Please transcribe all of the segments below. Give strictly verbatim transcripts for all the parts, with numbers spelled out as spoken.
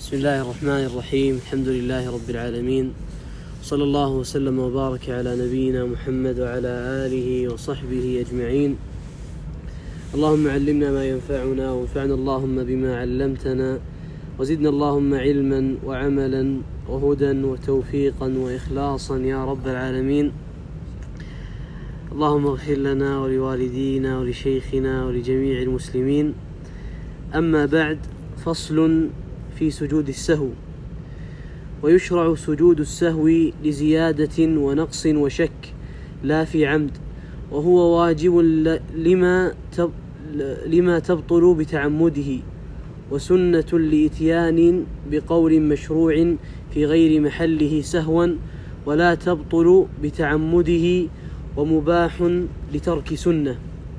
بسم الله الرحمن الرحيم. الحمد لله رب العالمين، صلى الله وسلم وبارك على نبينا محمد وعلى آله وصحبه أجمعين. اللهم علمنا ما ينفعنا وانفعنا اللهم بما علمتنا، وزدنا اللهم علما وعملا وهدى وتوفيقا وإخلاصا يا رب العالمين. اللهم اغفر لنا ولوالدينا ولشيخنا ولجميع المسلمين. أما بعد، فصل في سجود السهو. ويشرع سجود السهو لزيادة ونقص وشك لا في عمد، وهو واجب لما لما تبطل بتعمده، وسنة لإتيان بقول مشروع في غير محله سهوا ولا تبطل بتعمده، ومباح لترك سنة،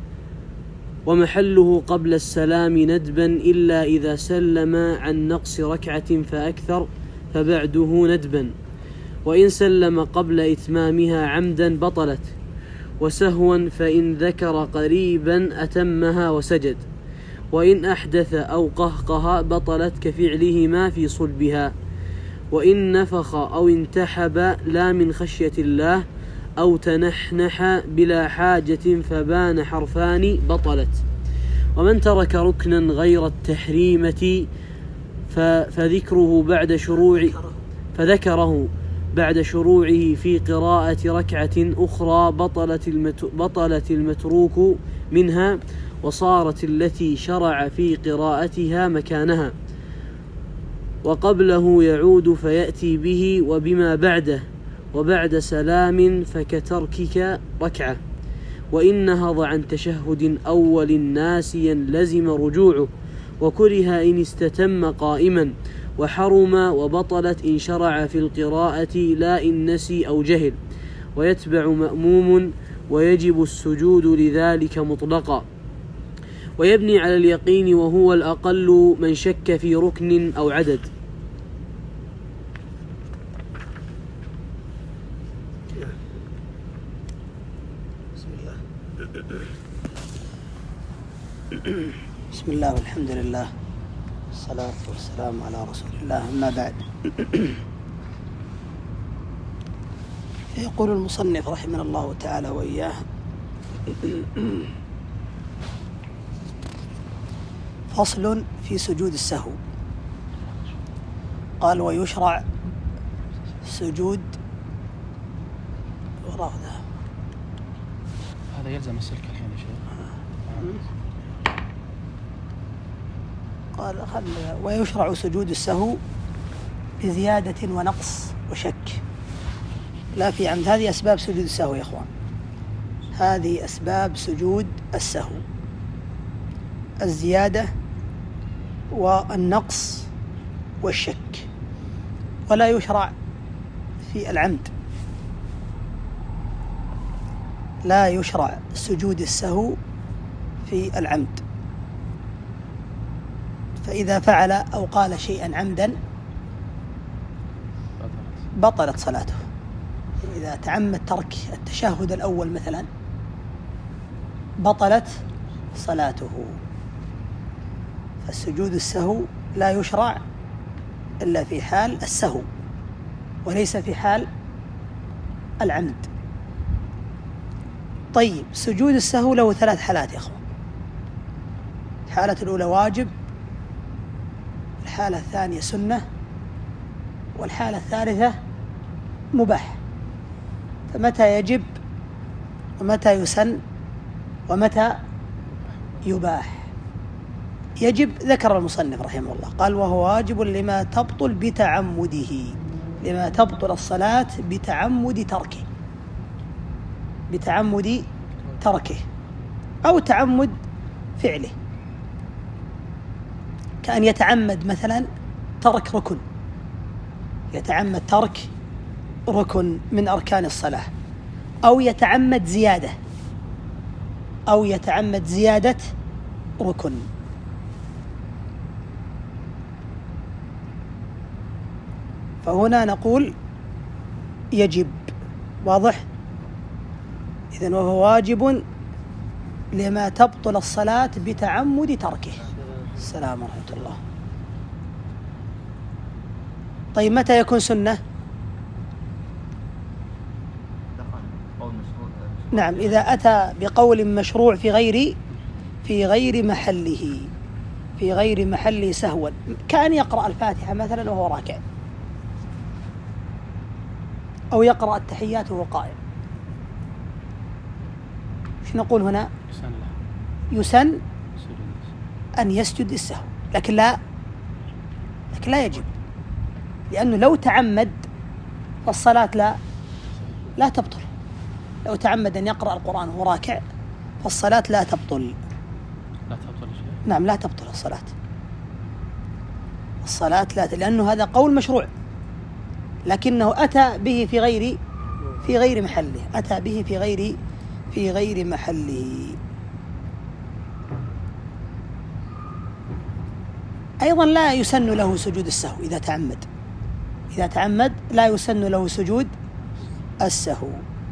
ومحله قبل السلام ندبا إلا إذا سلم عن نقص ركعة فأكثر فبعده ندبا، وإن سلم قبل إتمامها عمدا بطلت، وسهوا فإن ذكر قريبا أتمها وسجد، وإن أحدث أو قهقها بطلت كفعلهما في صلبها، وإن نفخ أو انتحب لا من خشية الله أو تنحنح بلا حاجة فبان حرفان بطلت. ومن ترك ركنا غير التحريمة فذكره بعد شروع فذكره بعد شروعه في قراءة ركعة أخرى بطلت بطلت المتروك منها، وصارت التي شرع في قراءتها مكانها، وقبله يعود فيأتي به وبما بعده، وبعد سلام فكتركك ركعة. وإن نهض عن تشهد أول ناسيا لزم رجوعه، وكره إن استتم قائما، وحرم وبطلت إن شرع في القراءة لا إن نسي أو جهل، ويتبع مأموم، ويجب السجود لذلك مطلقا. ويبني على اليقين، وهو الأقل من شك في ركن أو عدد. بسم الله والحمد لله والصلاة والسلام على رسول الله. أما بعد، يقول المصنف رحمه الله تعالى وإياه: فصل في سجود السهو. قال: ويشرع سجود وراء ذا. هذا يلزم السلك الحين يا شيخ. قال: خل ويشرع سجود السهو بزيادة ونقص وشك لا في عمد. هذه أسباب سجود السهو يا إخوان، هذه أسباب سجود السهو: الزيادة والنقص والشك. ولا يشرع في العمد، لا يشرع سجود السهو في العمد، فإذا فعل أو قال شيئا عمدا بطلت صلاته. إذا تعمد ترك التشهد الأول مثلا بطلت صلاته. فالسجود السهو لا يشرع إلا في حال السهو، وليس في حال العمد. طيب، سجود السهو له ثلاث حالات يا أخوان. الحالة الأولى واجب، الحالة الثانية سنة، والحالة الثالثة مباح. فمتى يجب ومتى يسن ومتى يباح؟ يجب ذكر المصنف رحمه الله، قال: وهو واجب لما تبطل بتعمده، لما تبطل الصلاة بتعمد تركه، بتعمد تركه أو تعمد فعله، كأن يتعمد مثلا ترك ركن، يتعمد ترك ركن من أركان الصلاة، أو يتعمد زيادة أو يتعمد زيادة ركن. فهنا نقول يجب. واضح؟ إذن وهو واجب لما تبطل الصلاة بتعمد تركه. السلام ورحمة الله. طيب متى يكون سنة؟ نعم، إذا أتى بقول مشروع في غير في غير محله في غير محله سهوا، كأن يقرأ الفاتحة مثلا وهو راكع، أو يقرأ التحيات وهو قائم. ايش نقول هنا؟ يسن أن يسجد للسهو، لكن لا لكن لا يجب، لأنه لو تعمد فالصلاة لا لا تبطل. لو تعمد أن يقرأ القرآن وهو راكع فالصلاة لا تبطل. لا تبطل شيء؟ نعم، لا تبطل الصلاة. الصلاة لا ت... لأنه هذا قول مشروع، لكنه أتى به في غير في غير محله، أتى به في غير في غير محله. أيضا لا يسن له سجود السهو إذا تعمد. إذا تعمد لا يسن له سجود السهو،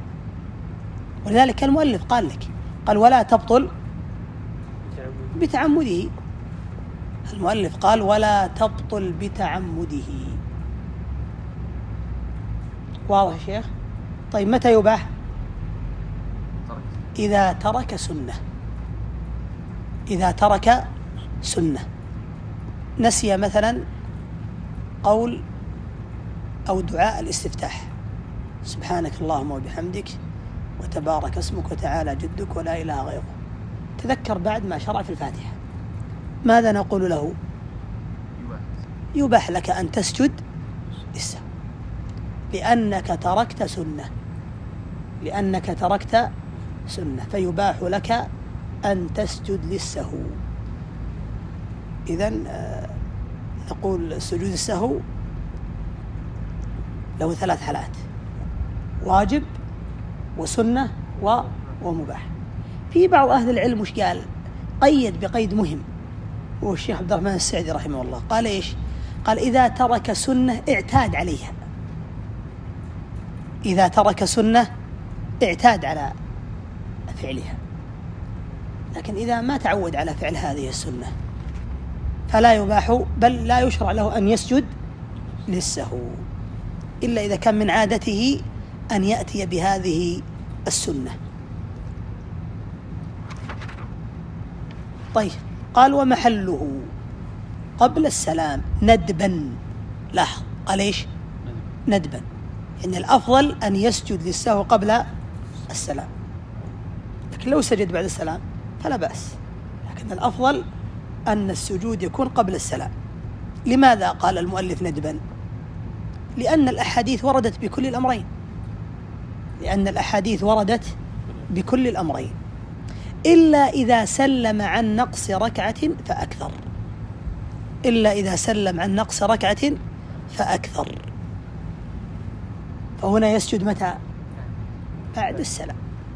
ولذلك المؤلف قال لك قال ولا تبطل بتعمده. المؤلف قال ولا تبطل بتعمده. واضح يا شيخ؟ طيب متى يباح؟ إذا ترك سنة. إذا ترك سنة، نسي مثلا قول أو دعاء الاستفتاح، سبحانك اللهم وبحمدك وتبارك اسمك وتعالى جدك ولا إله غيره، تذكر بعد ما شرع في الفاتحة، ماذا نقول له؟ يباح لك أن تسجد للسهو، لأنك تركت سنة لأنك تركت سنة فيباح لك أن تسجد للسهو. إذن نقول سجود السهو له ثلاث حالات: واجب وسنة ومباح. في بعض أهل العلم وش قال؟ قيد بقيد مهم، هو الشيخ عبد الرحمن السعدي رحمه الله، قال إيش؟ قال إذا ترك سنة اعتاد عليها. إذا ترك سنة اعتاد على فعلها، لكن إذا ما تعود على فعل هذه السنة فلا يباح، بل لا يشرع له أن يسجد للسهو، إلا إذا كان من عادته أن يأتي بهذه السنة. طيب، قال ومحله قبل السلام ندبا. لاحظ، قال إيش؟ ندبا، إن الأفضل أن يسجد للسهو قبل السلام، لكن لو سجد بعد السلام فلا بأس، لكن الأفضل أن السجود يكون قبل السلام. لماذا قال المؤلف ندبا؟ لأن الأحاديث وردت بكل الأمرين لأن الأحاديث وردت بكل الأمرين إلا إذا سلم عن نقص ركعة فأكثر إلا إذا سلم عن نقص ركعة فأكثر فهنا يسجد متى؟ بعد السلام،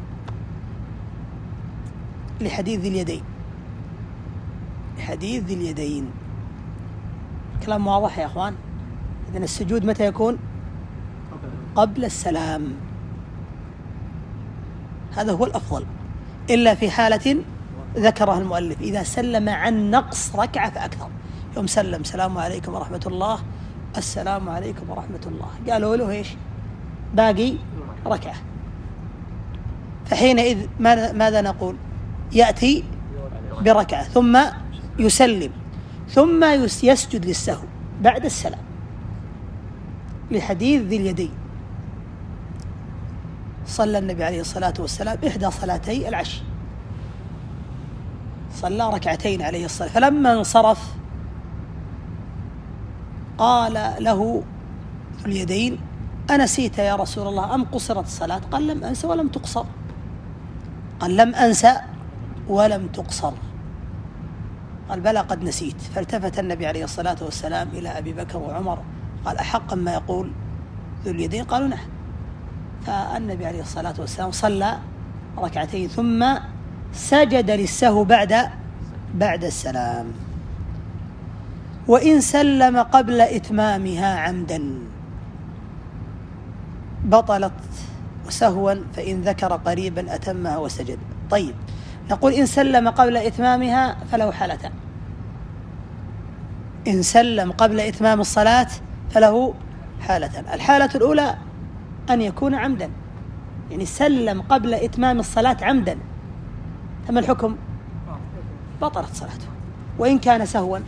لحديث ذي اليدين لحديث ذي اليدين كلام واضح يا أخوان. إذن السجود متى يكون؟ قبل السلام، هذا هو الأفضل، إلا في حالة ذكرها المؤلف: إذا سلم عن نقص ركعة فأكثر. يوم سلم السلام عليكم ورحمة الله، السلام عليكم ورحمة الله، قالوا له إيش؟ باقي ركعة، فحينئذ ماذا نقول؟ يأتي بركعة ثم يسلم ثم يسجد للسهو بعد السلام، لحديث ذي اليدين. صلى النبي عليه الصلاة والسلام إحدى صلاتي العشي، صلى ركعتين عليه الصلاة، فلما انصرف قال له ذو اليدين: أنسيت يا رسول الله أم قصرت الصلاة؟ قال: لم أنس ولم تقصر. قال: لم أنسى ولم تقصر. قال: بلى قد نسيت. فالتفت النبي عليه الصلاة والسلام إلى أبي بكر وعمر قال: أحقا ما يقول ذو اليدين؟ قالوا: نعم. فالنبي عليه الصلاة والسلام صلى ركعتين ثم سجد للسهو بعد بعد السلام. وإن سلم قبل إتمامها عمدا بطلت وسهوا، فإن ذكر قريبا أتمها وسجد. طيب، نقول إن سلم قبل إتمامها فله حالتان: إن سلم قبل إتمام الصلاة فله حالتان. الحالة الأولى أن يكون عمدا، يعني سلم قبل إتمام الصلاة عمدا، فما الحكم؟ بطلت صلاته وإن كان سهوا.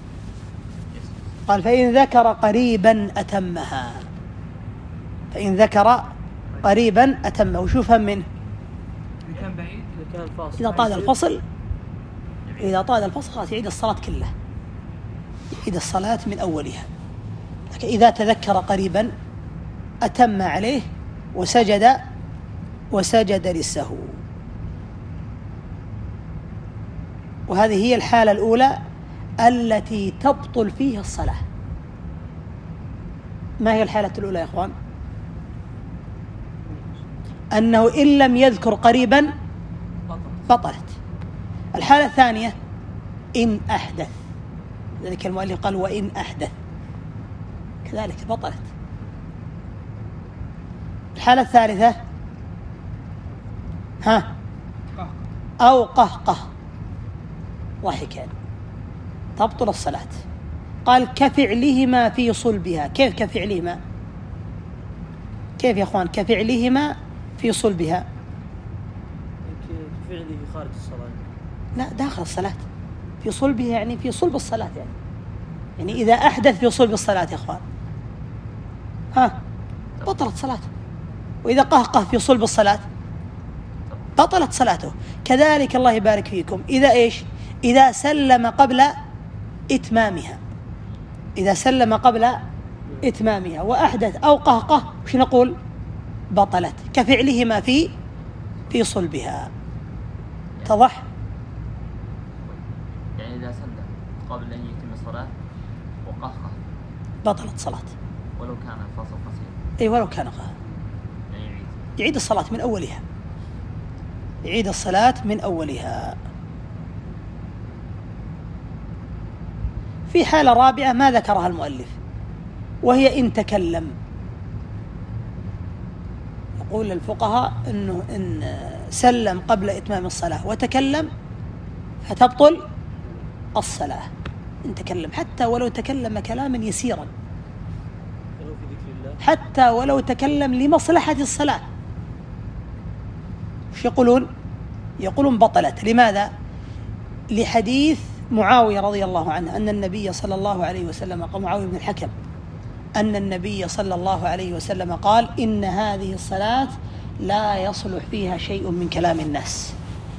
قال فإن ذكر قريبا أتمها، فإن ذكر قريبا أتمه. وشو فهم منه؟ إذا طال الفصل إذا طال الفصل خلاص يعيد الصلاة كلها، يعيد الصلاة من أولها. لكن إذا تذكر قريبا أتم عليه وسجد وسجد للسهو. وهذه هي الحالة الأولى التي تبطل فيها الصلاة. ما هي الحالة الأولى يا إخوان؟ أنه إن لم يذكر قريبا بطلت. الحالة الثانية إن أحدث، ذلك المؤلف قال وإن أحدث كذلك بطلت. الحالة الثالثة ها أو قهقه ضحكا تبطل الصلاة. قال كفعلهما في صلبها. كيف كفعلهما؟ كيف يا أخوان كفعلهما في صلبها؟ كفعله خارج الصلاة، لا داخل الصلاة. في صلبها يعني في صلب الصلاة، يعني يعني إذا أحدث في صلب الصلاة يا أخوان ها بطلت صلاته. وإذا قهقه في صلب الصلاة بطلت صلاته. كذلك الله يبارك فيكم إذا إيش؟ إذا سلم قبل إتمامها، إذا سلم قبل إتمامها وأحدث أو قهقه وش نقول؟ بطلت كفعلهما في في صلبها. اتضح؟ يعني إذا سلم قبل أن يتم الصلاة وقهقه بطلت صلاة ولو كان الفاصل قصير. أي ولو كان قهقه يعني يعيد يعيد الصلاة من أولها، يعيد الصلاة من أولها. في حالة رابعة ما ذكرها المؤلف وهي إن تكلم. يقول الفقهاء إنه إن سلم قبل إتمام الصلاة وتكلم فتبطل الصلاة. إن تكلم حتى ولو تكلم كلاما يسيرا، حتى ولو تكلم لمصلحة الصلاة. وش يقولون؟ يقولون بطلت. لماذا؟ لحديث معاوية رضي الله عنه أن النبي صلى الله عليه وسلم قال، معاوية بن الحكم، أن النبي صلى الله عليه وسلم قال إن هذه الصلاة لا يصلح فيها شيء من كلام الناس،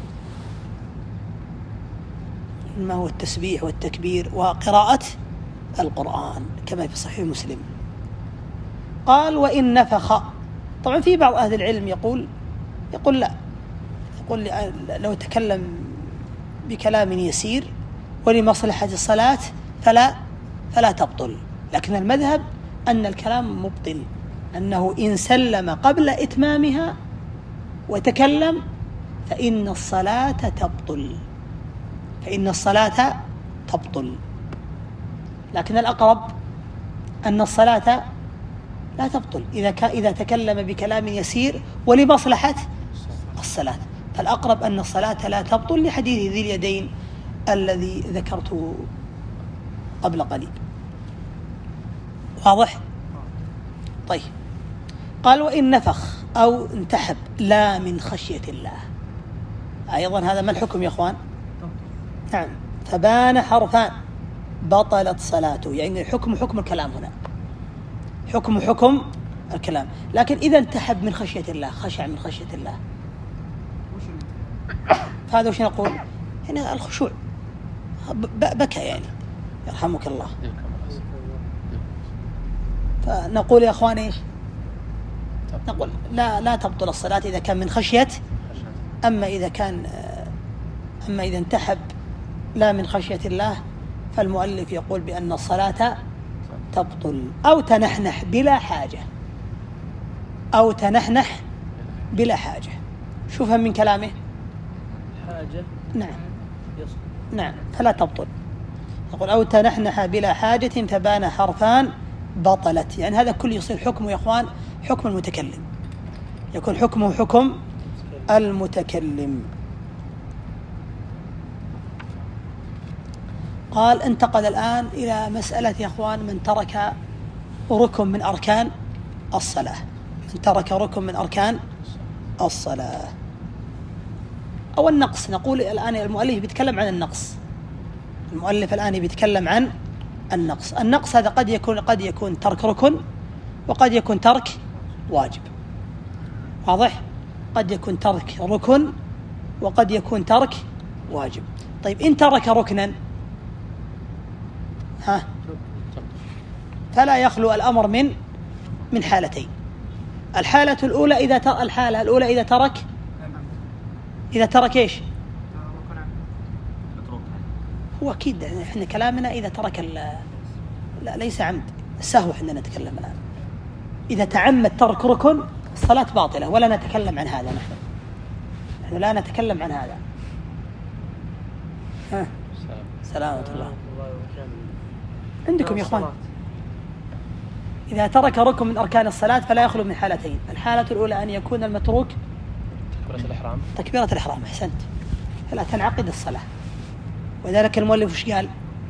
ما هو التسبيح والتكبير وقراءة القرآن كما في صحيح مسلم. قال وإن نفخ. طبعا في بعض أهل العلم يقول يقول لا، يقول لو تكلم بكلام يسير ولمصلحة الصلاة فلا فلا تبطل. لكن المذهب أن الكلام مبطل، أنه إن سلم قبل إتمامها وتكلم فإن الصلاة تبطل، فإن الصلاة تبطل. لكن الأقرب أن الصلاة لا تبطل إذا إذا تكلم بكلام يسير ولمصلحة الصلاة. فالأقرب أن الصلاة لا تبطل لحديث ذي اليدين الذي ذكرته قبل قليل. واضح؟ طيب. قال وإن نفخ أو انتحب لا من خشية الله، أيضا هذا ما الحكم يا أخوان؟ نعم. فبان حرفان بطلت صلاته، يعني الحكم حكم الكلام هنا، حكم حكم الكلام. لكن إذا انتحب من خشية الله، خشع من خشية الله، فهذا وش نقول؟ هنا الخشوع، بكى يعني يرحمك الله. فنقول يا أخوان إيش؟ نقول لا لا تبطل الصلاة إذا كان من خشية. أما إذا كان أما إذا انتحب لا من خشية الله فالمؤلف يقول بأن الصلاة تبطل. أو تنحنح بلا حاجة، أو تنحنح بلا حاجة. شوفها من كلامه حاجة. نعم نعم فلا تبطل. يقول أو تنحنح بلا حاجة فبان حرفان بطلت. يعني هذا كله يصير حكمه يا أخوان حكم المتكلم، يكون حكمه حكم المتكلم. قال انتقل الآن إلى مسألة يا أخوان من ترك ركن من أركان الصلاة، من ترك ركن من أركان الصلاة. أو النقص، نقول الآن المؤلف بيتكلم عن النقص، المؤلف الآن بيتكلم عن النقص. النقص هذا قد يكون قد يكون ترك ركن، وقد يكون ترك واجب. واضح؟ قد يكون ترك ركن وقد يكون ترك واجب. طيب إن ترك ركنا ها فلا يخلو الأمر من من حالتين. الحالة الأولى إذا تر... الحالة الأولى إذا ترك إذا ترك إيش؟ هو أكيد إحنا كلامنا إذا ترك ال... لا ليس عمد، السهو إحنا نتكلم الآن. إذا تعمد ترك ركن الصلاة باطلة، ولا نتكلم عن هذا. نحن نحن لا نتكلم عن هذا. ها سلامة الله عندكم يا إخوان. إذا ترك ركن من أركان الصلاة فلا يخلو من حالتين. الحالة الأولى أن يكون المتروك تكبيرة الإحرام تكبيرة الإحرام. أحسنت، فلا تنعقد الصلاة. وذلك المؤلف وش قال؟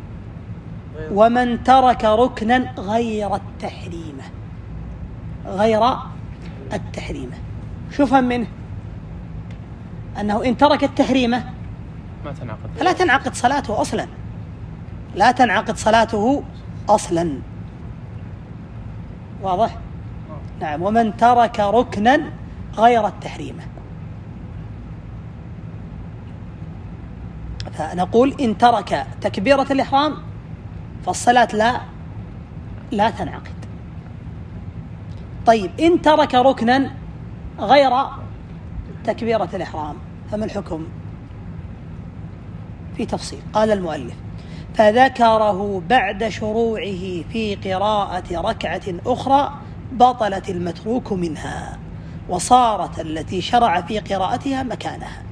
ومن ترك ركنا غير التحريمة، غير التحريمة. شو فهم منه؟ أنه إن ترك التحريمة ما تنعقد، فلا تنعقد صلاته أصلا، لا تنعقد صلاته أصلا. واضح؟ نعم. ومن ترك ركنا غير التحريمة، فنقول إن ترك تكبيرة الإحرام فالصلاة لا لا تنعقد. طيب إن ترك ركنا غير تكبيرة الإحرام فما الحكم؟ في تفصيل. قال المؤلف فذكره بعد شروعه في قراءة ركعة أخرى بطلت المتروك منها، وصارت التي شرع في قراءتها مكانها،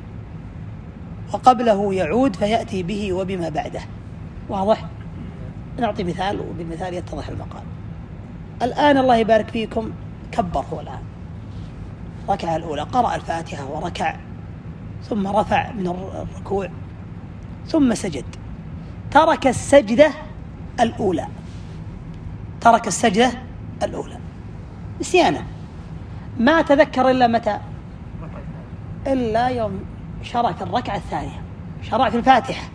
وقبله يعود فيأتي به وبما بعده. واضح؟ نعطي مثال وبالمثال يتضح المقال. الآن الله يبارك فيكم كبر هو الآن ركعة الأولى، قرأ الفاتحة وركع، ثم رفع من الركوع ثم سجد، ترك السجدة الأولى، ترك السجدة الأولى نسيانا، ما تذكر إلا متى؟ إلا يوم شرع في الركعة الثانية، شرع في الفاتحة،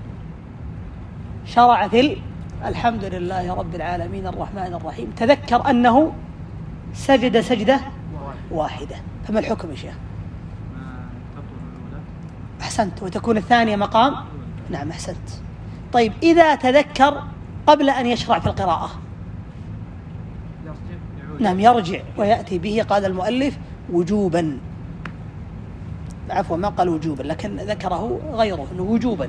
شرع في الحمد لله رب العالمين الرحمن الرحيم، تذكر أنه سجد سجدة واحدة. فما الحكم يا شيخ؟ أحسنت، وتكون الثانية مقام. نعم أحسنت. طيب إذا تذكر قبل أن يشرع في القراءة، نعم يرجع ويأتي به. قال المؤلف وجوبا، عفوا ما قال وجوبا لكن ذكره غيره أنه وجوبا.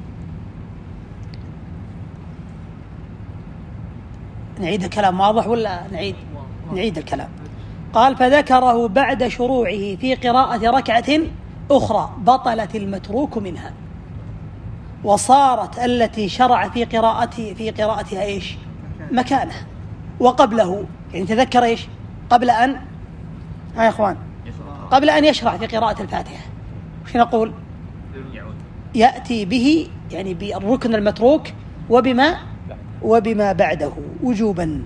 نعيد الكلام واضح ولا نعيد؟ نعيد الكلام. قال فذكره بعد شروعه في قراءة ركعة أخرى بطلت المتروك منها، وصارت التي شرع في قراءته في قراءتها إيش؟ مكانها. وقبله يعني تذكر إيش؟ قبل أن ها يا إخوان قبل أن يشرع في قراءة الفاتحة وش نقول؟ يأتي به يعني بالركن المتروك وبما وبما بعده وجوبا.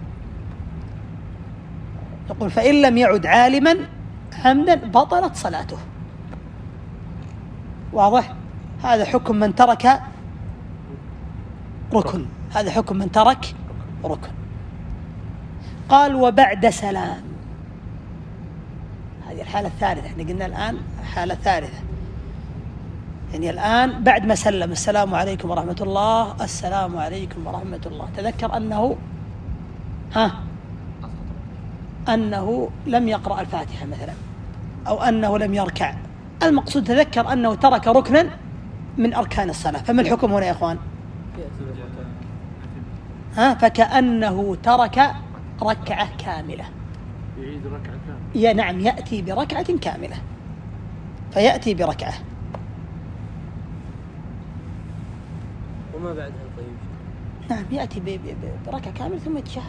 نقول فإن لم يعد عالما عمدا بطلت صلاته. واضح؟ هذا حكم من ترك ركن، هذا حكم من ترك ركن. قال وبعد سلام، هذه الحالة الثالثة. احنا قلنا الآن حالة ثالثة، يعني الآن بعد ما سلم السلام عليكم ورحمة الله، السلام عليكم ورحمة الله، تذكر أنه ها أنه لم يقرأ الفاتحة مثلا، أو أنه لم يركع. المقصود تذكر أنه ترك ركنا من أركان الصلاة. فما الحكم هنا يا إخوان؟ ها فكأنه ترك ركعة كاملة، يعيد ركعة كاملة. يا نعم يأتي بركعة كاملة، فيأتي بركعة. وما بعدها طيب؟ نعم يأتي بركعة كاملة ثم يتشهد،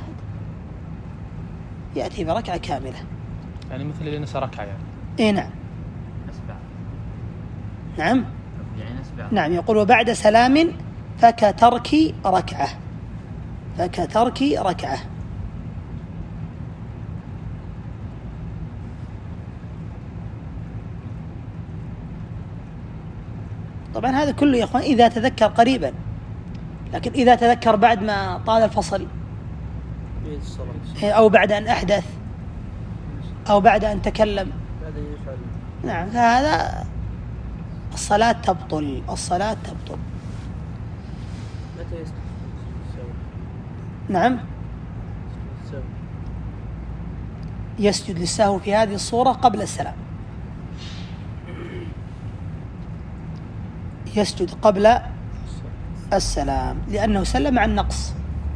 يأتي بركعة كاملة. يعني مثل اللي نسى ركعة يعني. إيه نعم. نسبع. نعم. يعني نسبع. نعم يقول وبعد سلام فكترك ركعة، فكترك ركعة. طبعا هذا كله يا أخوان إذا تذكر قريبا، لكن إذا تذكر بعد ما طال الفصل أو بعد أن أحدث أو بعد أن تكلم، نعم هذا الصلاة تبطل، الصلاة تبطل. نعم يسجد للسهو في هذه الصورة قبل السلام، يسجد قبل السلام لأنه سلم عن نقص.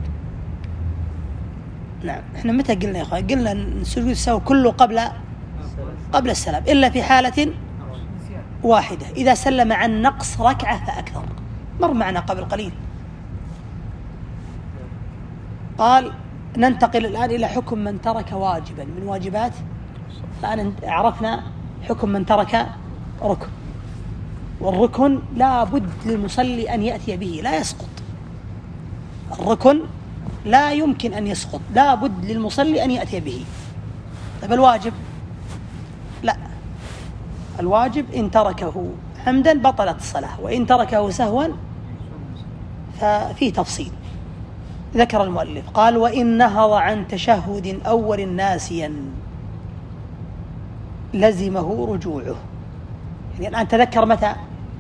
نعم احنا متى قلنا يا اخوان؟ قلنا ان سجود السهو كله قبل قبل السلام إلا في حالة واحدة، إذا سلم عن نقص ركعة فأكثر، مر معنا قبل قليل. قال ننتقل الآن إلى حكم من ترك واجبا من واجبات. الآن عرفنا حكم من ترك ركن، والركن لا بد للمصلي أن يأتي به، لا يسقط. الركن لا يمكن أن يسقط، لا بد للمصلي أن يأتي به. طيب الواجب لا، الواجب إن تركه عمدا بطلت الصلاة، وإن تركه سهوا ففي تفصيل ذكر المؤلف. قال وإن نهض عن تشهد أول ناسيا لزمه رجوعه. يعني الآن تذكر متى؟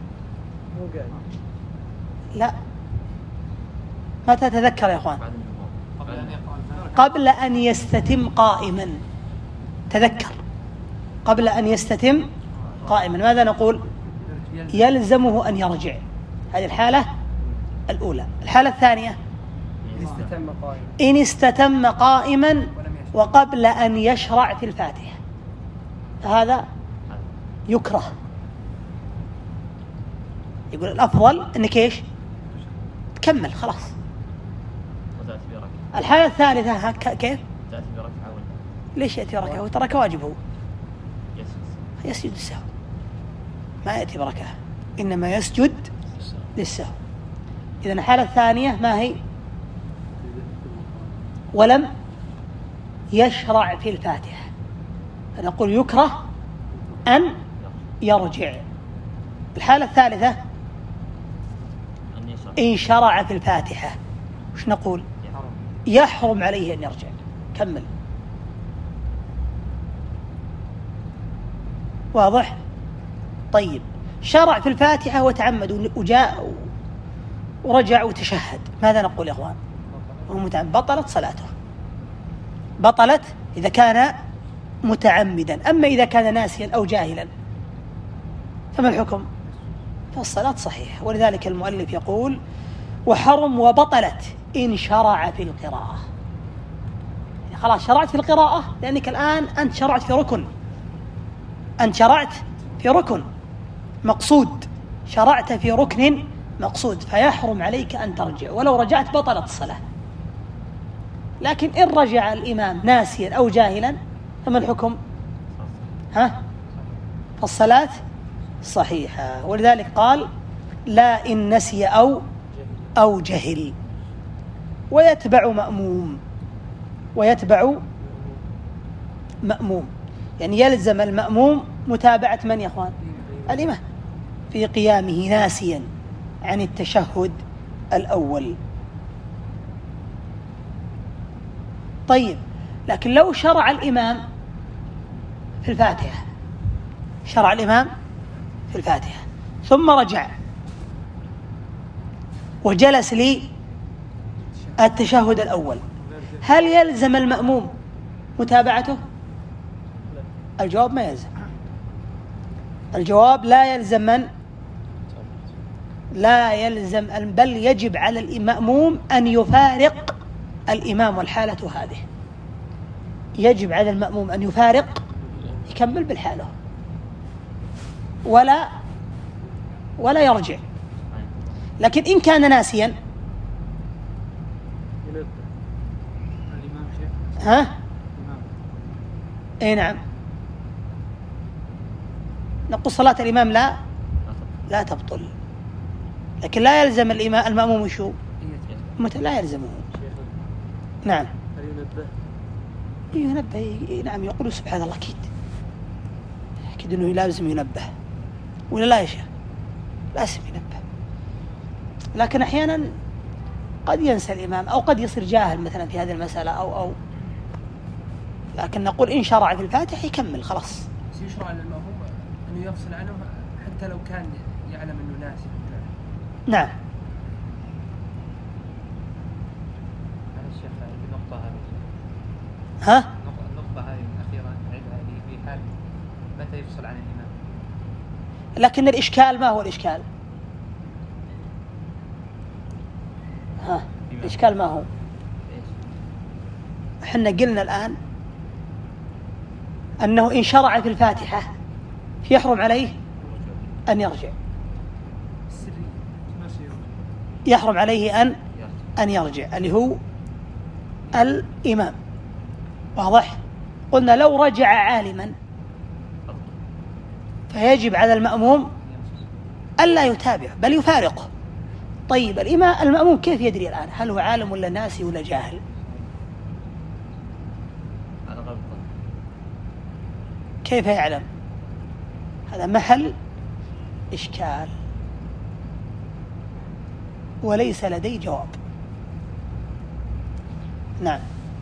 لا، متى تذكر يا أخوان؟ قبل أن يستتم قائما. تذكر قبل أن يستتم قائما، ماذا نقول؟ يلزمه أن يرجع. هذه الحالة الأولى. الحالة الثانية إن استتم قائما وقبل أن يشرع في الفاتحة، هذا يكره. يقول الأفضل أنك إيش؟ تكمل خلاص. الحالة الثالثة كيف؟ ليش يأتي بركعة؟ هو ترك واجبه، يسجد السهو، ما يأتي بركعة، إنما يسجد للسهو. إذن الحالة الثانية ما هي؟ ولم يشرع في الفاتحة، نقول يكره أن يرجع. الحالة الثالثة إن شرع في الفاتحة، وش نقول؟ يحرم عليه أن يرجع. كمل. واضح؟ طيب شرع في الفاتحة وتعمد وجاء ورجع وتشهد، ماذا نقول يا أخوان؟ بطلت صلاته، بطلت إذا كان متعمدا. أما إذا كان ناسيا أو جاهلا فما الحكم؟ فالصلاة صحيحة. ولذلك المؤلف يقول وحرم وبطلت إن شرع في القراءة. يعني خلاص شرعت في القراءة لأنك الآن أنت شرعت في ركن، أنت شرعت في ركن مقصود، شرعت في ركن مقصود، فيحرم عليك أن ترجع، ولو رجعت بطلت الصلاة. لكن إن رجع الإمام ناسيا أو جاهلا فما الحكم؟ ها؟ فالصلاة صحيحة. ولذلك قال لا إن نسي أو أو جهل. ويتبع مأموم، ويتبع مأموم يعني يلزم المأموم متابعة من يا أخوان؟ الإمام في قيامه ناسيا عن التشهد الأول. طيب لكن لو شرع الإمام في الفاتحة، شرع الإمام في الفاتحة ثم رجع وجلس لي التشهد الأول، هل يلزم المأموم متابعته؟ الجواب ما يلزم. الجواب لا يلزم من؟ لا يلزم، بل يجب على المأموم أن يفارق الإمام. والحالة هذه يجب على المأموم أن يفارق، يكمل بالحالة ولا ولا يرجع. لكن إن كان ناسيا ها؟ اي نعم، نقول صلاة الإمام لا لا تبطل، لكن لا يلزم الإمام المأموم شو؟ متى لا يلزمه. نعم ينبه. نعم يقول سبحان الله، أكيد أكيد أنه لازم ينبه ولا لا يا شيخ؟ لازم ينبه. لكن أحيانا قد ينسى الإمام أو قد يصير جاهل مثلا في هذه المسألة أو أو لكن نقول إن شرع في الفاتح يكمل خلاص. يشرع للمأموم أنه يفصل عنه حتى لو كان يعلم أنه ناسي. نعم. الشيخ النقطة هذه ها؟ النقطة هذه الأخيرة نعيدها لي في حال متى يفصل عن الإمام. لكن الإشكال ما هو الإشكال؟ ها؟ الإشكال ما هو؟ احنا قلنا الآن أنه إن شرع في الفاتحة يحرم عليه أن يرجع، يحرم عليه أن أن يرجع اللي هو الإمام. واضح؟ قلنا لو رجع عالما فيجب على المأموم ألا يتابع بل يفارقه. طيب الإمام المأموم كيف يدري الآن هل هو عالم ولا ناسي ولا جاهل؟ كيف يعلم؟ هذا محل إشكال وليس لدي جواب. نعم.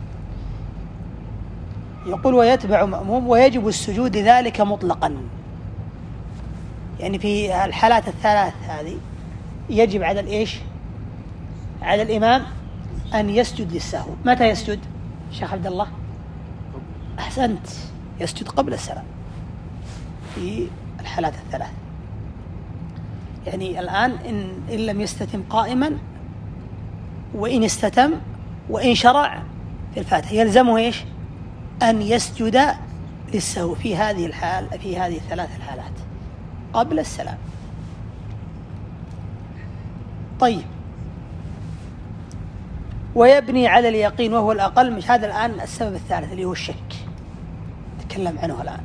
يقول ويتبع مأموم ويجب السجود لذلك مطلقا، يعني في الحالات الثلاث هذه يجب على الإيش؟ على الإمام أن يسجد للسهو. متى يسجد شيخ عبد الله؟ أحسنت، يسجد قبل السلام في الحالات الثلاث. يعني الآن إن, إن لم يستتم قائما وإن استتم وإن شرع في الفاتحة يلزمه إيش؟ أن يسجد للسهو في هذه الحال في هذه الثلاث الحالات قبل السلام. طيب ويبني على اليقين وهو الأقل. مش هذا الآن السبب الثالث اللي هو الشك تكلم عنه الآن.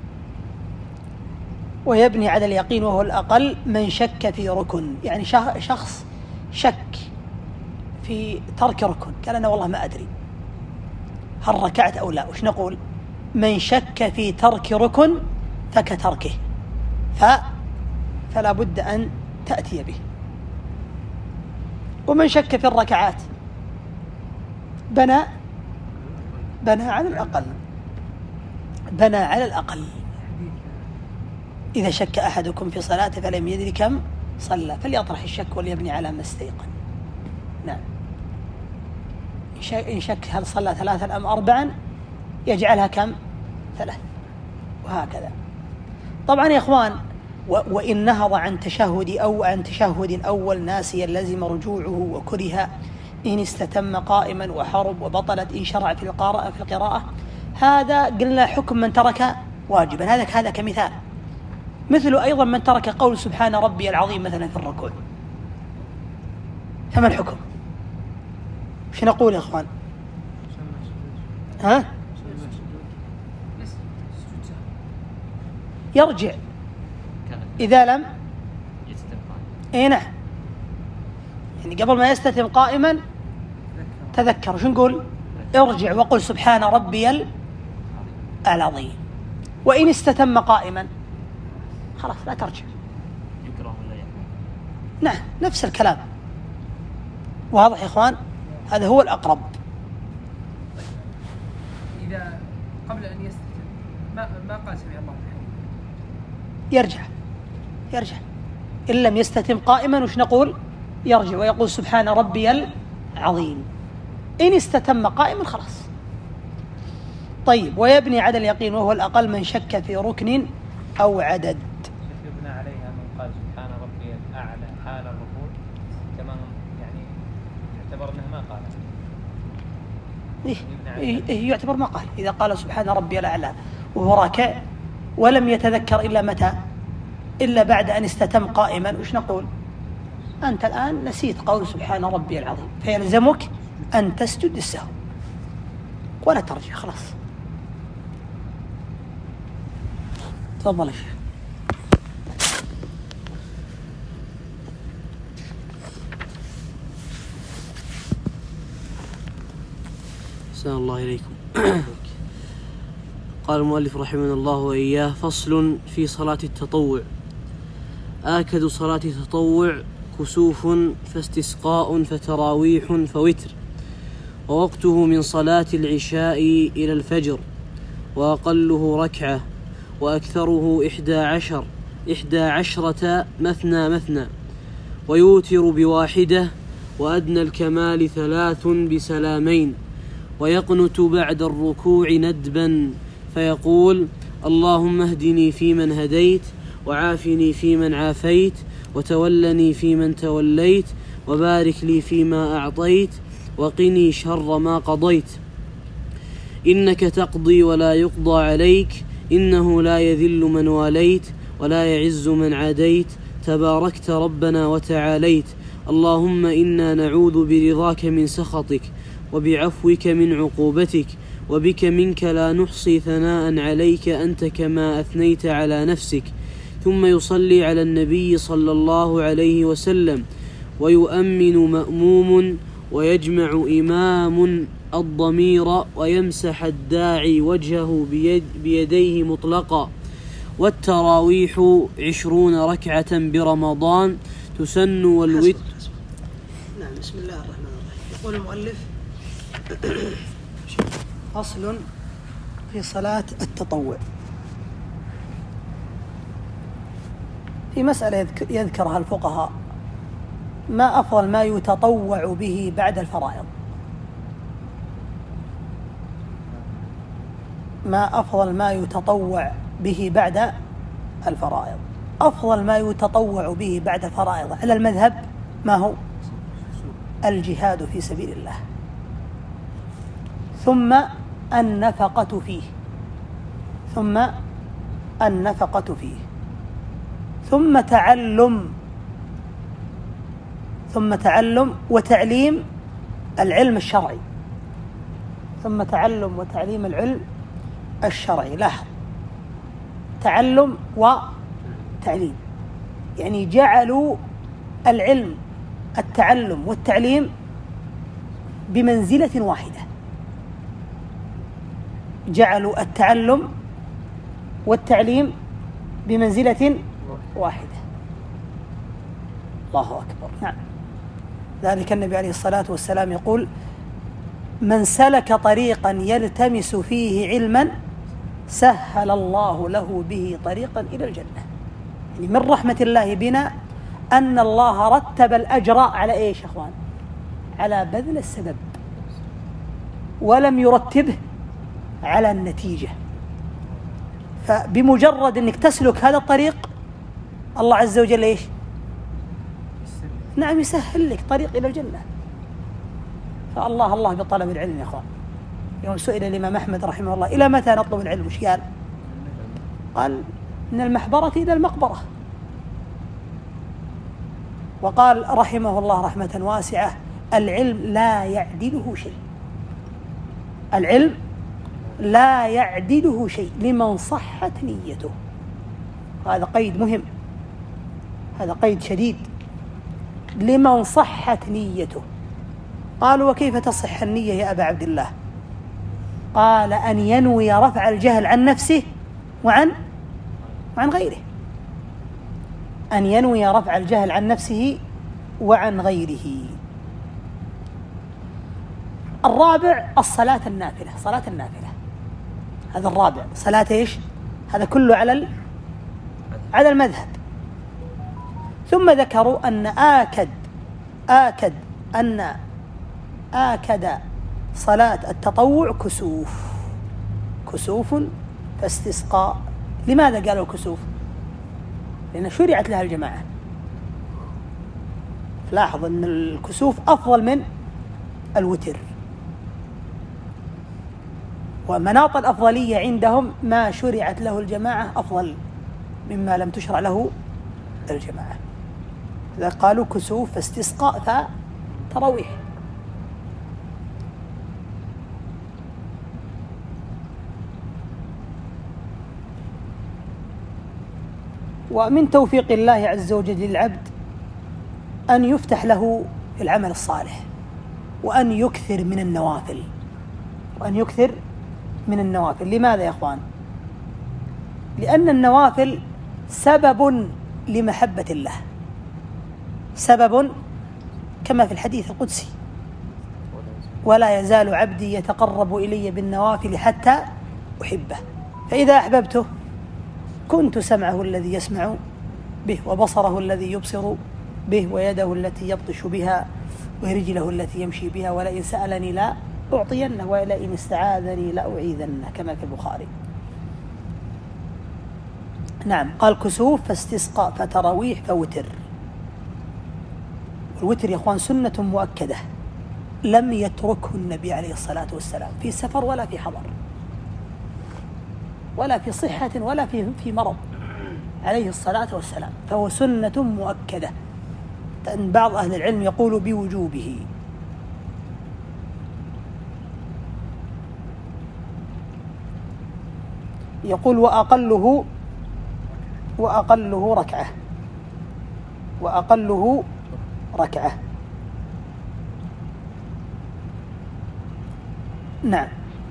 ويبني على اليقين وهو الأقل من شك في ركن، يعني شخص شك في ترك ركن قال أنا والله ما أدري هل ركعت أو لا، وش نقول؟ من شك في ترك ركن فكتركه ف... فلا بد أن تأتي به. ومن شك في الركعات بنى بنى على الأقل بنى على الأقل. إذا شك أحدكم في صلاته فلم يدري كم صلى فليطرح الشك وليبني على ما استيقن. نعم. إن شك هل صلى ثلاثا أم أربعا يجعلها كم؟ ثلاث، وهكذا. طبعا يا إخوان وإن نهض عن تشهد أو عن تشهد الأول ناسيا لزم رجوعه وكره إن استتم قائما وحرب وبطلت إن شرع في القراءة في القراءة. هذا قلنا حكم من ترك واجبا، هذا هذا كمثال. مثل أيضا من ترك قول سبحان ربي العظيم مثلا في الركوع، فما الحكم؟ وش نقول يا إخوان؟ ها؟ يرجع إذا لم إيه نعم، يعني قبل ما يستتم قائما تذكر. شو نقول؟ ارجع وقل سبحان ربي العظيم. وإن استتم قائما خلاص لا ترجع. نعم نفس الكلام. واضح يا إخوان؟ هذا هو الأقرب. إذا قبل أن يستتم ما ما قال سمع الله يرجع يرجع إن لم يستتم قائما وش نقول؟ يرجع ويقول سبحان ربي العظيم. إن استتم قائما خلاص. طيب ويبني على اليقين وهو الأقل من شك في ركن أو عدد. يبنى عليها من قال سبحان ربي الأعلى حال الركوع تمام، يعني يعتبر أنه ما قال. إيه إيه يعتبر ما قال. إذا قال سبحان ربي الأعلى وهو راكع ولم يتذكر إلا متى؟ إلا بعد أن استتم قائما، وش نقول؟ أنت الآن نسيت قول سبحان ربي العظيم، فيلزمك أن تسجد للسهو ولا ترجع خلاص. تفضل يا شيخ. أحسن الله إليكم. قال المؤلف رحمه الله وإياه: فصل في صلاة التطوع. آكد صلاة تطوع كسوف فاستسقاء فتراويح فوتر، ووقته من صلاة العشاء إلى الفجر، وأقله ركعة، وأكثره إحدى عشر إحدى عشرة مثنى مثنى، ويوتر بواحدة، وأدنى الكمال ثلاث بسلامين، ويقنت بعد الركوع ندبا فيقول: اللهم اهدني فيمن هديت، وعافني فيمن عافيت، وتولني فيمن توليت، وبارك لي فيما أعطيت، وقني شر ما قضيت، إنك تقضي ولا يقضى عليك، إنه لا يذل من واليت ولا يعز من عاديت، تباركت ربنا وتعاليت. اللهم إنا نعوذ برضاك من سخطك، وبعفوك من عقوبتك، وبك منك لا نحصي ثناء عليك أنت كما أثنيت على نفسك. ثم يصلي على النبي صلى الله عليه وسلم، ويؤمن مأموم، ويجمع إمام الضمير، ويمسح الداعي وجهه بيد بيديه مطلقا. والتراويح عشرون ركعة برمضان تسن والوتر. نعم. بسم الله الرحمن الرحيم. يقول المؤلف: فصل في صلاة التطوع. في مسألة يذكرها الفقهاء: ما أفضل ما يتطوع به بعد الفرائض؟ ما أفضل ما يتطوع به بعد الفرائض؟ أفضل ما يتطوع به بعد الفرائض على المذهب ما هو؟ الجهاد في سبيل الله، ثم النفقة فيه، ثم النفقة فيه، ثم تعلم ثم تعلم وتعليم العلم الشرعي، ثم تعلم وتعليم العلم الشرعي. لاحظ، تعلم وتعليم، يعني جعلوا العلم التعلم والتعليم بمنزلة واحدة، جعلوا التعلم والتعليم بمنزلة واحدة. الله أكبر. نعم، ذلك النبي عليه الصلاة والسلام يقول: من سلك طريقا يلتمس فيه علما سهل الله له به طريقا إلى الجنة. يعني من رحمة الله بنا أن الله رتب الأجر على إيش يا أخوان؟ على بذل السبب، ولم يرتبه على النتيجة. فبمجرد أنك تسلك هذا الطريق الله عز وجل إيش؟ نعم، يسهل لك طريق إلى الجنة. فالله الله بطلب العلم يا أخوان. يوم سئل الإمام أحمد رحمه الله: إلى متى نطلب العلم؟ وش قال؟ قال: من المحبرة إلى المقبرة. وقال رحمه الله رحمة واسعة: العلم لا يعدله شيء، العلم لا يعدله شيء لمن صحت نيته. هذا قيد مهم، هذا قيد شديد، لمن صحت نيته. قالوا: وكيف تصح النية يا أبا عبد الله؟ قال: أن ينوي رفع الجهل عن نفسه وعن وعن غيره، أن ينوي رفع الجهل عن نفسه وعن غيره. الرابع الصلاة النافلة، صلاة النافلة هذا الرابع. صلاة إيش؟ هذا كله على ال... على المذهب. ثم ذكروا أن آكد آكد أن آكد صلاة التطوع كسوف، كسوف فاستسقاء. لماذا قالوا كسوف؟ لأن شرعت لها الجماعة. لاحظ أن الكسوف أفضل من الوتر، ومناط الأفضلية عندهم ما شرعت له الجماعة أفضل مما لم تشرع له الجماعة. إذا قالوا كسوف فاستسقاء فتراويح. ومن توفيق الله عز وجل للعبد أن يفتح له في العمل الصالح، وأن يكثر من النوافل، وأن يكثر من النوافل. لماذا يا أخوان؟ لأن النوافل سبب لمحبة الله، سبب كما في الحديث القدسي: ولا يزال عبدي يتقرب إلي بالنوافل حتى أحبه، فإذا أحببته كنت سمعه الذي يسمع به، وبصره الذي يبصر به، ويده التي يبطش بها، ورجله التي يمشي بها، ولئن سألني لا أعطينه، ولئن استعاذني لأعيذنه، كما في البخاري. نعم. قال: كسوف فاستسقى فتراويح فوتر. الوتر يا أخوان سنة مؤكدة لم يتركه النبي عليه الصلاة والسلام في سفر ولا في حضر ولا في صحة ولا في في مرض عليه الصلاة والسلام، فهو سنة مؤكدة. بعض أهل العلم يقول بوجوبه. يقول: وأقله وأقله ركعة وأقله ركعة. نعم.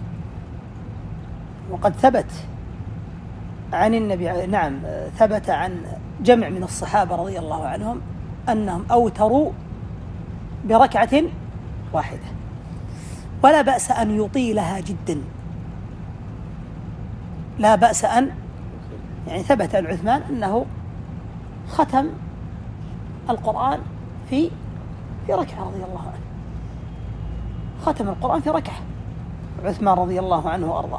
وقد ثبت عن النبي نعم ثبت عن جمع من الصحابة رضي الله عنهم أنهم أوتروا بركعة واحدة، ولا بأس أن يطيلها جدا، لا بأس أن يعني ثبت عن عثمان أنه ختم القرآن في في ركعة رضي الله عنه، ختم القرآن في ركعة عثمان رضي الله عنه وأرضاه.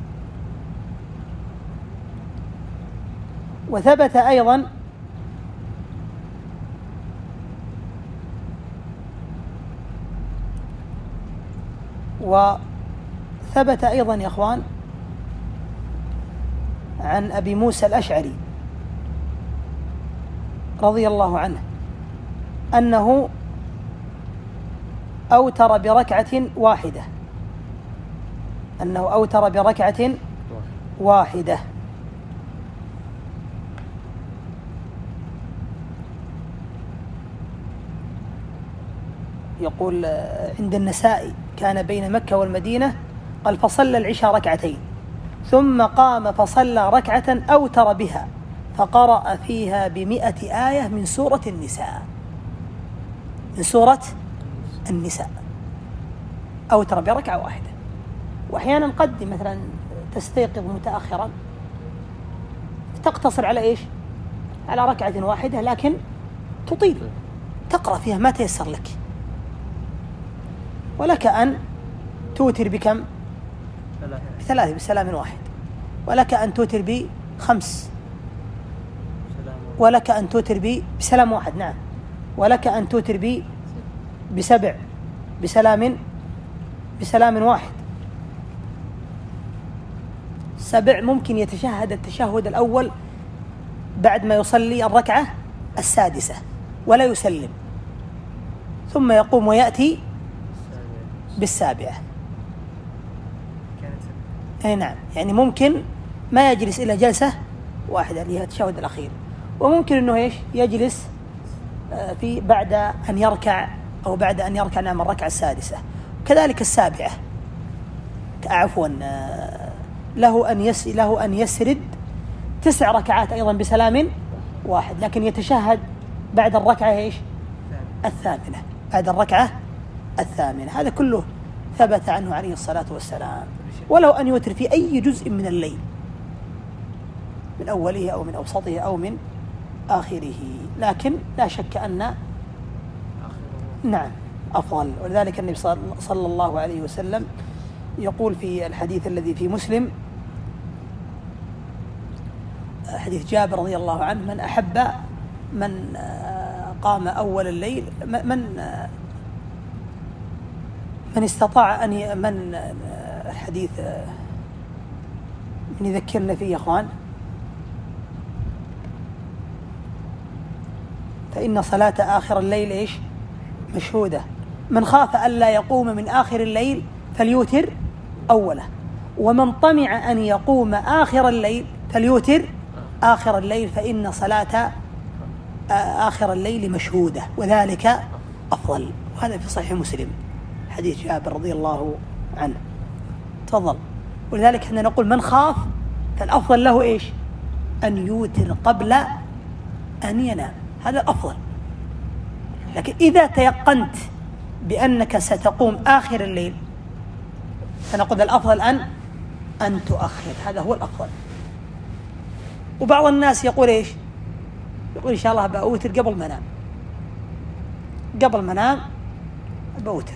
وثبت أيضا وثبت أيضا يا أخوان عن أبي موسى الأشعري رضي الله عنه أنه أوتر بركعة واحدة أنه أوتر بركعة واحدة. يقول عند النسائي: كان بين مكة والمدينة، قال: فصلى العشاء ركعتين ثم قام فصلى ركعة أوتر بها فقرأ فيها بمئة آية من سورة النساء من سورة النساء أوتر بركعة واحدة. وأحيانا قد مثلا تستيقظ متأخرا تقتصر على إيش؟ على ركعة واحدة، لكن تطيل تقرأ فيها ما تيسر لك، ولك أن توتر بكم؟ بثلاثة بسلام واحد، ولك أن توتر بخمس، ولك أن توتر بسلام واحد. نعم. ولك أن توتر بسبع بسلام بسلام واحد. سبع ممكن يتشهد التشهد الأول بعد ما يصلي الركعة السادسة ولا يسلم، ثم يقوم ويأتي بالسابعة. أي نعم، يعني ممكن ما يجلس إلا جلسة واحدة اللي هي التشهد الأخير، وممكن أنه إيش يجلس في بعد أن يركع أو بعد أن يركع نعم الركعة السادسة. كذلك السابعة عفوا له أن يس له أن يسرد تسع ركعات أيضا بسلام واحد، لكن يتشهد بعد الركعة إيش الثامنة بعد الركعة الثامنة. هذا كله ثبت عنه عليه الصلاة والسلام، ولو أن يوتر في أي جزء من الليل من أوله أو من أوسطه أو من آخره، لكن لا شك أن نعم أفضل. ولذلك النبي صلى الله عليه وسلم يقول في الحديث الذي في مسلم، حديث جابر رضي الله عنه: من أحب من قام أول الليل من من استطاع أن من الحديث من يذكرنا فيه يا أخوان، فإن صلاة آخر الليل إيش مشهودة، من خاف ألا يقوم من آخر الليل فليوتر أوله، ومن طمع أن يقوم آخر الليل فليوتر آخر الليل، فإن صلاة آخر الليل مشهودة وذلك أفضل. وهذا في صحيح مسلم حديث جابر رضي الله عنه. تفضل. ولذلك احنا نقول من خاف فالأفضل له إيش أن يوتر قبل أن ينام، هذا الأفضل. لكن إذا تيقنت بأنك ستقوم آخر الليل فنقول الأفضل أن أن تؤخر، هذا هو الأفضل. وبعض الناس يقول إيش؟ يقول إن شاء الله بأوتر قبل ما أنام، قبل ما أنام بأوتر.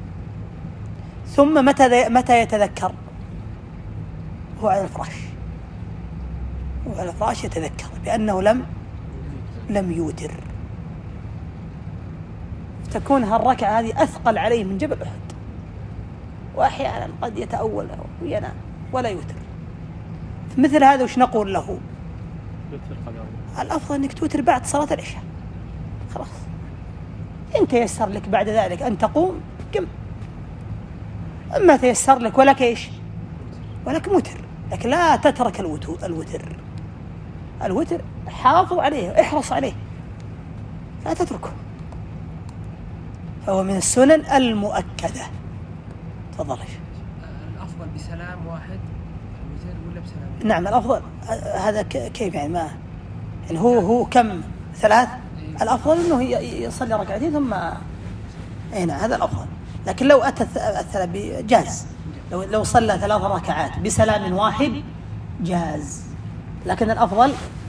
ثم متى متى يتذكر؟ هو على الفراش، هو على الفراش يتذكر بأنه لم لم يوتر، تكون هالركعة هذه أثقل عليه من جبل أحد، وأحيانا قد يتأول وينام ولا يوتر. مثل هذا وش نقول له؟ الأفضل أنك توتر بعد صلاة العشاء، خلاص. إن تيسر لك بعد ذلك أن تقوم قم، أما تيسر لك ولك إيش؟ ولك موتر، لكن لا تترك الوتر. الوتر الوتر حافظ عليه، احرص عليه، لا تتركه، فهو من السنن المؤكدة. تفضل. الأفضل بسلام واحد الوتر ولا بسلام؟ نعم الأفضل. هذا كيف يعني؟ ما يعني هو هو كم ثلاث؟ الأفضل أنه يصلي ركعتين ثم هنا، هذا الأفضل. لكن لو أتى الثلاث جاز، لو لو صلى ثلاث ركعات بسلام واحد جاز، لكن الأفضل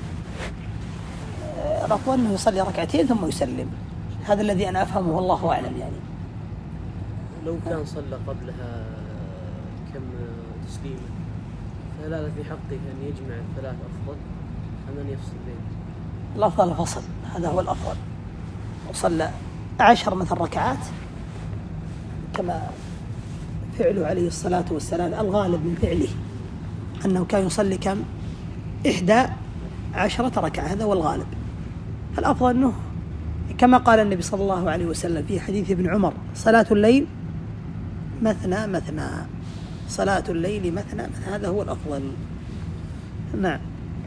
الأفضل أنه يصلي ركعتين ثم يسلم. هذا الذي أنا أفهمه والله أعلم. يعني لو كان صلى قبلها كم تسليمة فهل في حقه أن يجمع الثلاث أفضل أم أن يفصل بينهم؟ الأفضل الفصل، هذا هو الأفضل. وصلى عشر مثل ركعات كما فعله عليه الصلاة والسلام، الغالب من فعله أنه كان يصلي كم؟ إحدى عشرة ركعة، هذا هو الغالب. الأفضل أنه كما قال النبي صلى الله عليه وسلم في حديث ابن عمر: صلاة الليل مثنى مثنى، صلاة الليل مثنى مثنى، هذا هو الأفضل. نعم.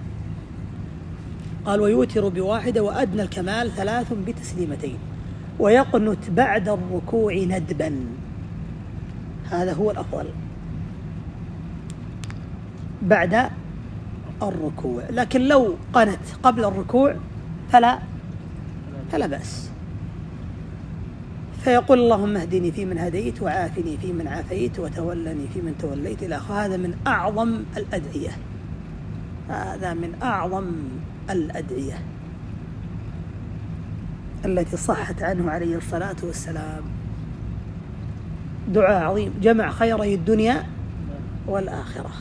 قال: ويوتر بواحدة وأدنى الكمال ثلاث بتسليمتين، ويقنت بعد الركوع ندبا، هذا هو الأفضل بعد الركوع. لكن لو قنت قبل الركوع فلا فلا بأس، فيقول: اللهم اهدني فيمن هديت، وعافني فيمن عافيت، وتولني فيمن توليت إلى آخره. هذا من أعظم الأدعية، هذا من أعظم الأدعية التي صحت عنه عليه الصلاة والسلام. دعاء عظيم جمع خيري الدنيا والآخرة.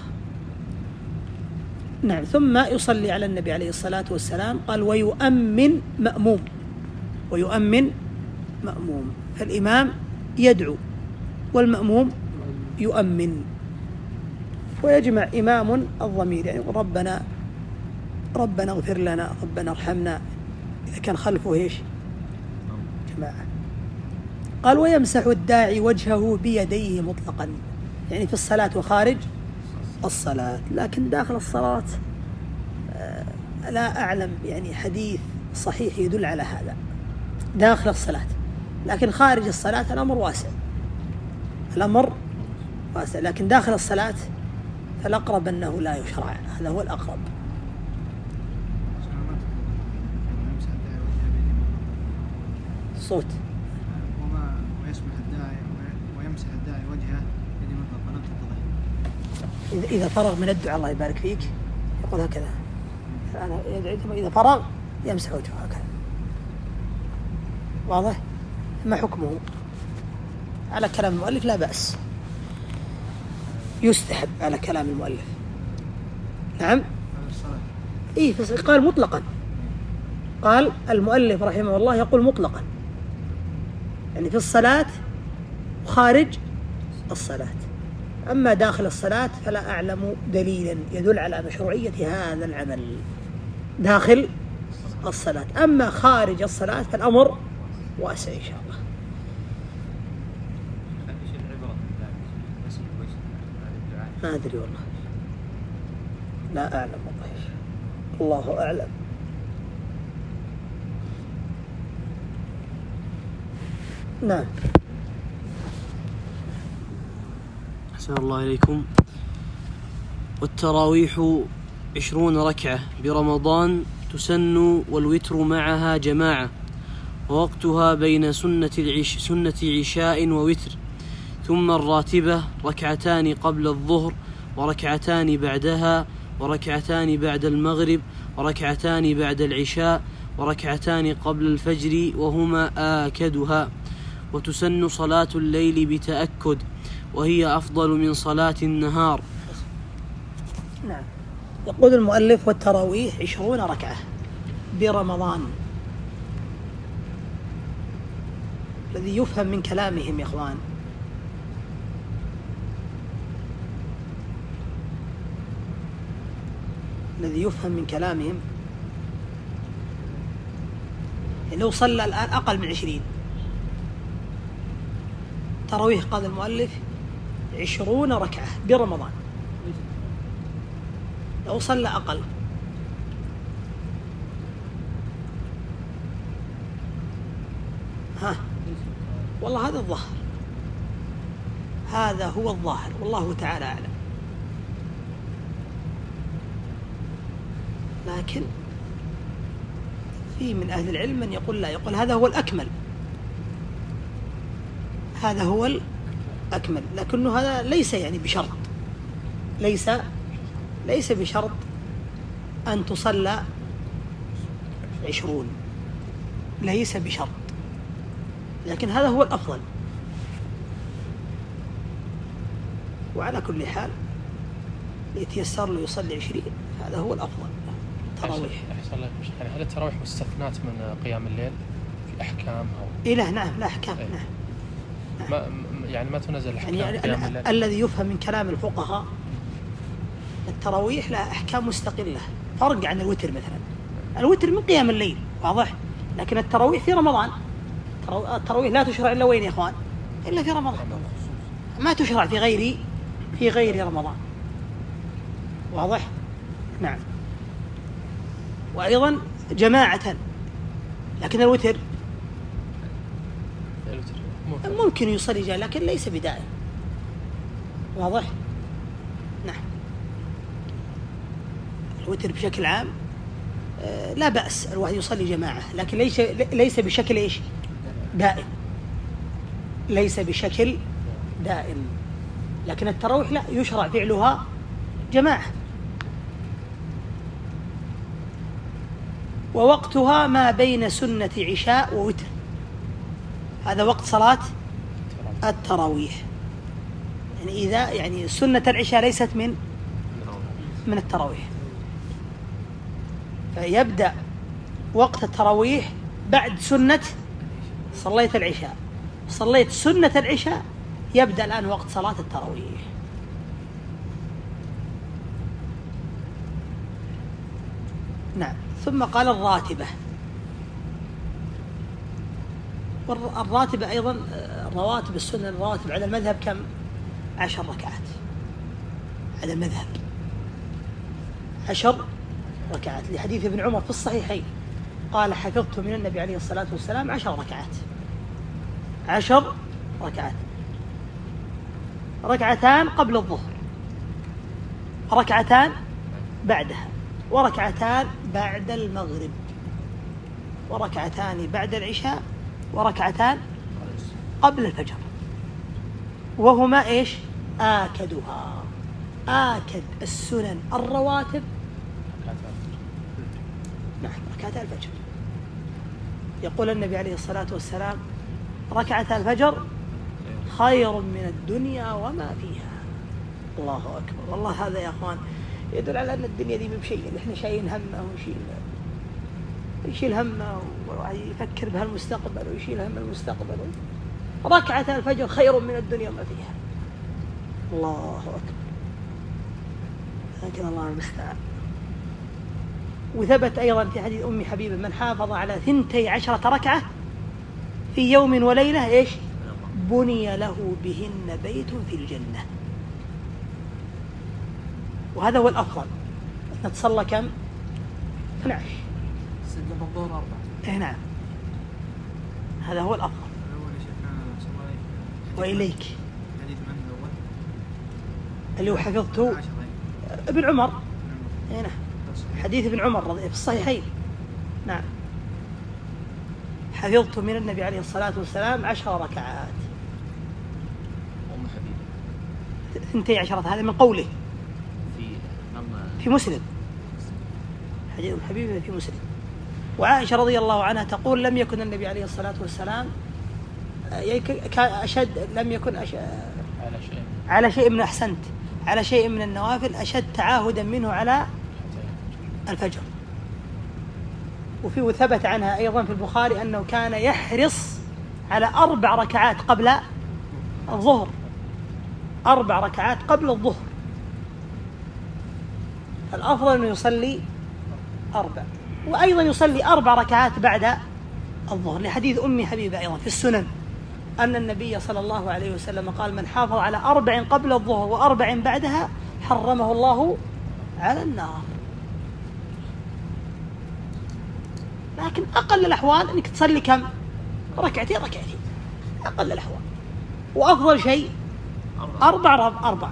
نعم. ثم يصلي على النبي عليه الصلاة والسلام. قال: ويؤمن مأموم، ويؤمن مأموم، فالإمام يدعو والمأموم يؤمن، ويجمع إمام الضمير، يعني ربنا ربنا اغفر لنا، ربنا ارحمنا، إذا كان خلفه إيش؟ جماعة. قال: ويمسح الداعي وجهه بيديه مطلقا، يعني في الصلاة وخارج الصلاة. لكن داخل الصلاة لا أعلم يعني حديث صحيح يدل على هذا، داخل الصلاة. لكن خارج الصلاة الأمر واسع، الأمر واسع، لكن داخل الصلاة فالأقرب أنه لا يشرع، هذا هو الأقرب. صوت وما ويسمح الداعي ويمسح الداعي وجهه يدي مطلقا لم تتضح. إذا فرغ من الدعاء الله يبارك فيك يقول هكذا، أنا يدعي ثم إذا فرغ يمسح وجهه هكذا. واضح؟ ما حكمه؟ على كلام المؤلف لا بأس، يستحب على كلام المؤلف. نعم. إيه قال مطلقا، قال المؤلف رحمه الله يقول مطلقا، يعني في الصلاة وخارج الصلاة. أما داخل الصلاة فلا أعلم دليلا يدل على مشروعية هذا العمل داخل الصلاة. أما خارج الصلاة فالأمر واسع إن شاء الله. ما أدري والله، لا أعلم والله، الله أعلم. نعم. أحسن الله إليكم. والتراويح عشرون ركعة برمضان تسن والوتر معها جماعة، ووقتها بين سنة, العش سنة عشاء ووتر. ثم الراتبة ركعتان قبل الظهر وركعتان بعدها وركعتان بعد المغرب وركعتان بعد العشاء وركعتان قبل الفجر وهما آكدها. وتسن صلاة الليل بتأكد، وهي أفضل من صلاة النهار. نعم. يقول المؤلف: والتراويح عشرون ركعة برمضان. الذي يفهم من كلامهم يا إخوان الذي يفهم من كلامهم لو صلى الآن أقل من عشرين تراويح، قال المؤلف عشرون ركعة برمضان، لو صلى أقل ها والله هذا الظاهر، هذا هو الظاهر، والله تعالى أعلم. لكن في من أهل العلم من يقول لا، يقول هذا هو الأكمل، هذا هو الأكمل، لكنه هذا ليس يعني بشرط، ليس ليس بشرط أن تصلى عشرون، ليس بشرط، لكن هذا هو الأفضل. وعلى كل حال يتيسر له يصلي عشرين، هذا هو الأفضل. تراويح. أحسن لك مش يعني هل التراويح مستثنات من قيام الليل في أحكام أو؟ إيه لا نعم لا أحكام إيه؟ نعم. ما يعني ما تنزل الأحكام يعني قيام الليل؟ الذي يفهم من كلام الفقهاء التراويح لها أحكام مستقلة، فرق عن الوتر مثلا. الوتر من قيام الليل واضح، لكن التراويح في رمضان. التراويح لا تشرع إلا وين يا إخوان؟ إلا في رمضان، ما تشرع في غير في غير رمضان، واضح؟ نعم. وأيضا جماعة، لكن الوتر ممكن يصلي جاء لكن ليس بدائم، واضح؟ نعم. الوتر بشكل عام لا بأس الواحد يصلي جماعة، لكن ليس ليس بشكل إيش؟ دائم، ليس بشكل دائم. لكن التراويح لا، يشرع فعلها جماعة. ووقتها ما بين سنة عشاء ووتر، هذا وقت صلاة التراويح. يعني إذا يعني سنة العشاء ليست من من التراويح، فيبدأ وقت التراويح بعد سنة، صليت العشاء صليت سنة العشاء، يبدأ الآن وقت صلاة التراويح. نعم. ثم قال الراتبة. والراتبة أيضا رواتب السنة الرواتب على المذهب كم؟ عشر ركعات على المذهب، عشر ركعات، لحديث ابن عمر في الصحيحين قال حفظت من النبي عليه الصلاة والسلام عشر ركعات، عشر ركعات، ركعتان قبل الظهر، ركعتان بعدها، وركعتان بعد المغرب، وركعتان بعد العشاء، وركعتان قبل الفجر، وهما إيش؟ آكدها، آكد السنن الرواتب نعم ركعتا الفجر. يقول النبي عليه الصلاة والسلام ركعتا الفجر خير من الدنيا وما فيها. الله أكبر. والله هذا يا أخوان يدل على أن الدنيا دي بشيء اللي احنا شايلين همه ويشيل يشيل همه ويفكر بهالمستقبل ويشيل هم المستقبل. ركعتا الفجر خير من الدنيا وما فيها. الله أكبر. لكن الله المستعان. وثبت أيضا في حديث أم حبيبة من حافظ على ثنتي عشرة ركعة في يوم وليلة إيش؟ بني له بهن بيت في الجنة. وهذا هو الأفضل، نتصلى كم؟ اثني عشر سجل الظهر أربعة. إيه نعم هذا هو الأفضل. وإليك اللي هو حفظته ابن عمر. إيه نعم حديث ابن عمر في الصحيحين نعم. حفظت من النبي عليه الصلاة والسلام عشر ركعات. أم حبيبة ثنتي عشرة، هذا من قوله في أم في مسلم، حديث أم حبيبة في مسلم. وعائشة رضي الله عنها تقول لم يكن النبي عليه الصلاة والسلام أشد لم يكن أشد على شيء على شيء من أحسنت على شيء من النوافل أشد تعاهدا منه على الفجر. وفي وثبت عنها أيضا في البخاري أنه كان يحرص على أربع ركعات قبل الظهر، أربع ركعات قبل الظهر. الأفضل أنه يصلي أربع، وأيضا يصلي أربع ركعات بعد الظهر، لحديث أم حبيبة أيضا في السنن أن النبي صلى الله عليه وسلم قال من حافظ على أربع قبل الظهر وأربع بعدها حرمه الله على النار. لكن أقل الأحوال أنك تصلي كم؟ ركعتين ركعتين أقل الأحوال، وأفضل شيء أربع أربع.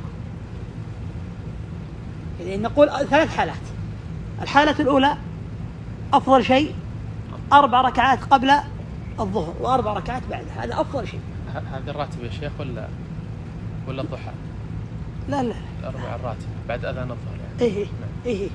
يعني نقول ثلاث حالات. الحالة الأولى أفضل شيء أربع ركعات قبل الظهر وأربع ركعات بعدها، هذا أفضل شيء. هذا الراتب يا شيخ ولا ولا الضحى؟ لا لا الأربع الراتب بعد أذان الظهر يعني. إيه إيه إيه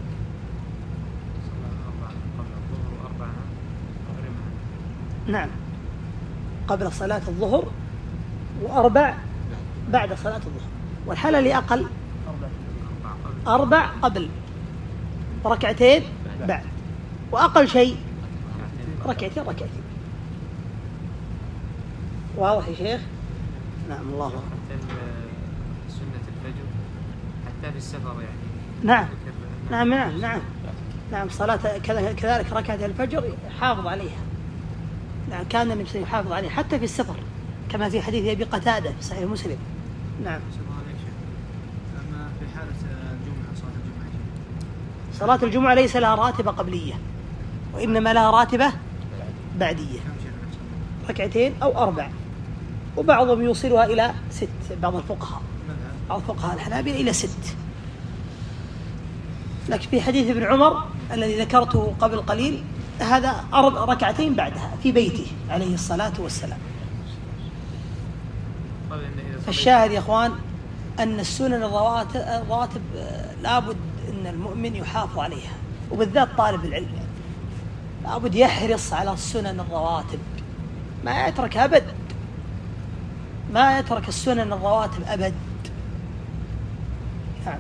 نعم، قبل صلاة الظهر وأربع بعد صلاة الظهر. والحالة اللي أقل أربع قبل ركعتين بعد، وأقل شيء ركعتين ركعتين. واضح يا شيخ؟ نعم الله أكبر. سنة الفجر حتى في السفر يعني. نعم نعم نعم نعم نعم صلاة كذلك ركعة الفجر حافظ عليها. نعم كان النبي صلى الله عليه وسلم يحافظ عليها حتى في السفر، كما في حديث أبي قتادة في صحيح مسلم. نعم. أما في حالة الجمعة صلاة الجمعة صلاة الجمعة ليس لها راتبة قبلية، وإنما لها راتبة بعدية، ركعتين أو أربع، وبعضهم يوصلها إلى ست. بعض الفقهاء بعض فقهاء الحنابلة إلى ست. لكن في حديث ابن عمر الذي ذكرته قبل قليل هذا أربع ركعتين بعدها في بيته عليه الصلاة والسلام. فالشاهد يا أخوان أن السنن الرواتب لابد أن المؤمن يحافظ عليها، وبالذات طالب العلم يعني لابد يحرص على السنن الرواتب، ما يترك أبد، ما يترك السنن الرواتب أبد. نعم.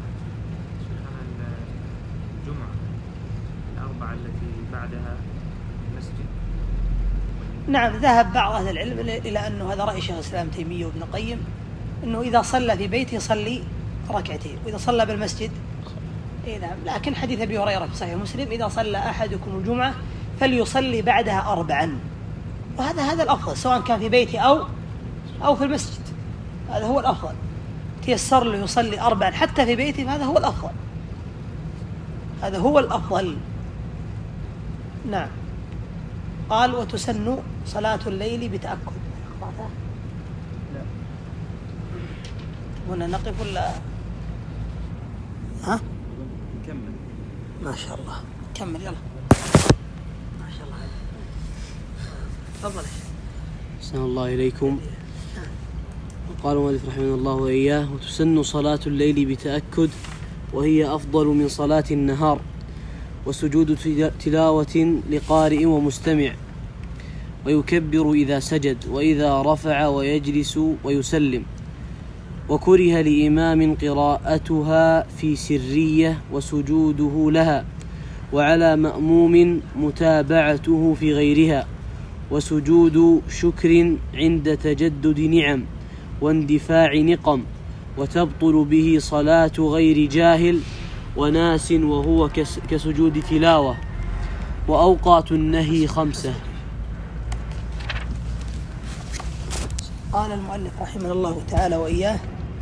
الجمعة الأربعة التي بعدها المسجد. نعم ذهب بعض أهل العلم إلى أنه هذا رأي شيخ الإسلام تيمية وابن القيم، أنه إذا صلى في بيته يصلي ركعتين، وإذا صلى بالمسجد إيه نعم. لكن حديث أبي هريرة في صحيح مسلم إذا صلى أحدكم الجمعة فليصلي بعدها أربعا، وهذا هذا الأفضل سواء كان في بيته أو أو في المسجد، هذا هو الأفضل. تيسر له يصلي أربعا حتى في بيته، فهذا هو الأفضل، هذا هو الأفضل. نعم. قال وتسن صلاة الليل بتأكد. لا هنا نقف ولا ها؟ نكمل. ما شاء الله كمل يلا. ما شاء الله. تفضل. أحسن الله إليكم. قال المؤلف رحمه الله وإياه: وتسن صلاة الليل بتأكد، وهي أفضل من صلاة النهار، وسجود تلاوة لقارئ ومستمع، ويكبر إذا سجد، وإذا رفع ويجلس ويسلم. وكره لإمام قراءتها في سرية وسجوده لها، وعلى مأموم متابعته في غيرها، وسجود شكر عند تجدد نعم واندفاع نقم، وتبطل به صلاة غير جاهل وناس وهو كسجود تلاوة. وأوقات النهي خمسة. قال المؤلف رحمه الله تعالى وإياه: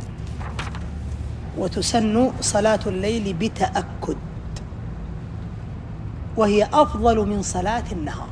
وتسن صلاة الليل بتأكد، وهي أفضل من صلاة النهار.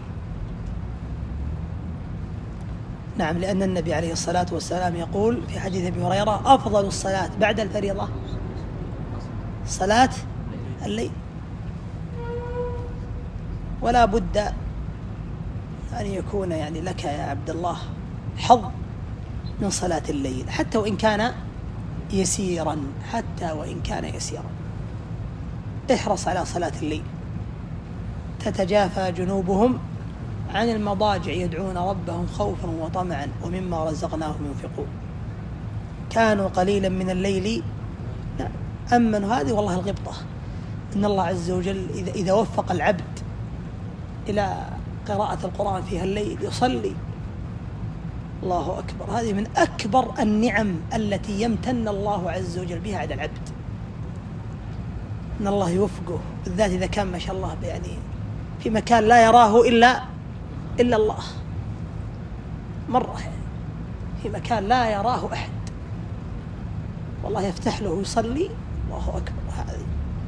نعم، لأن النبي عليه الصلاة والسلام يقول في حديث أبي هريرة: أفضل الصلاة بعد الفريضة صلاة الليل. ولا بد أن يكون يعني لك يا عبد الله حظ من صلاة الليل حتى وإن كان يسيرا حتى وإن كان يسيرا. احرص على صلاة الليل. تتجافى جنوبهم عن المضاجع يدعون ربهم خوفا وطمعا ومما رزقناهم ينفقون كانوا قليلا من الليل أمنوا. هذه والله الغبطة، إن الله عز وجل إذا, إذا وفق العبد إلى قراءة القرآن فيها الليل يصلي، الله أكبر، هذه من أكبر النعم التي يمتن الله عز وجل بها على العبد، إن الله يوفقه، بالذات إذا كان ما شاء الله يعني في مكان لا يراه إلا إلا الله، مرة يعني في مكان لا يراه أحد، والله يفتح له ويصلي، الله أكبر. هذه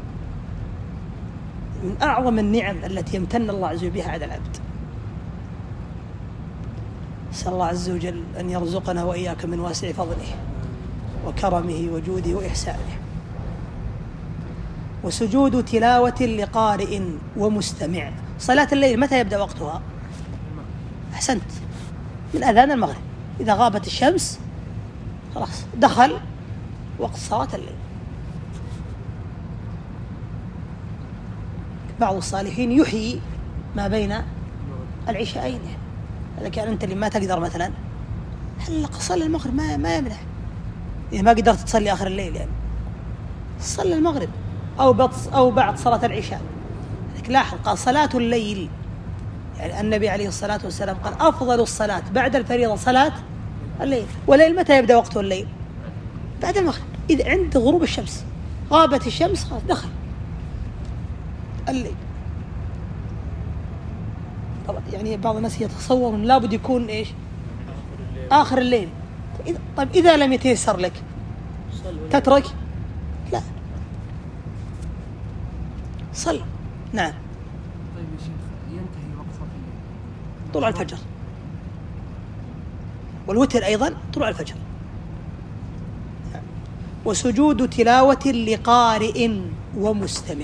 من أعظم النعم التي يمتن الله عز وجل بها على العبد. أسأل الله عز وجل أن يرزقنا وإياك من واسع فضله وكرمه وجوده وإحسانه. وسجود تلاوة لقارئ ومستمع. صلاة الليل متى يبدأ وقتها؟ أحسنت، من أذان المغرب، إذا غابت الشمس خلاص دخل وقت صلاة الليل. بعض الصالحين يحيي ما بين العشاءين، هذا كان أنت اللي ما تقدر مثلا هل صلي المغرب ما ما يمنع، إذا ما قدرت تصلي آخر الليل يعني صلي المغرب أو بطس أو بعد صلاة العشاء. لكن لاحظ قال صلاة الليل، يعني النبي عليه الصلاة والسلام قال أفضل الصلاة بعد الفريضة صلاة الليل. والليل متى يبدأ وقته الليل؟ بعد المغرب، إذا عند غروب الشمس، غابت الشمس خلاص دخل الليل. يعني بعض الناس يتصور أن لابد يكون إيش آخر الليل. طيب إذا لم يتيسر لك تترك؟ لا، صل. نعم. طيب يا شيخ، ينتهي وقت صلاة الليل طلوع الفجر، والوتر أيضا طلوع الفجر. وسجود تلاوة لقارئ ومستمع.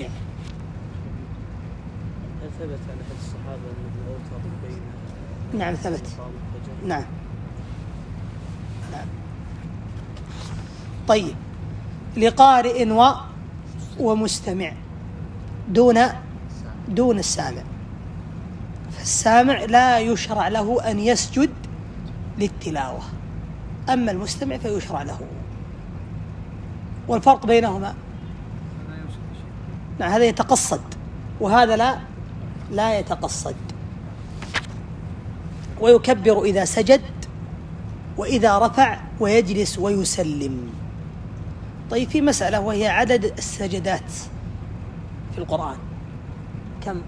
هل ثبت عن أحد الصحابة أن الأوتر بين؟ نعم ثبت. نعم نعم. طيب، لقارئ و ومستمع دون دون السامع. فالسامع لا يشرع له أن يسجد للتلاوة، أما المستمع فيشرع له. والفرق بينهما نعم، هذا يتقصد وهذا لا لا يتقصد. ويكبر إذا سجد وإذا رفع ويجلس ويسلم. طيب، في مسألة وهي عدد السجدات في القرآن كم؟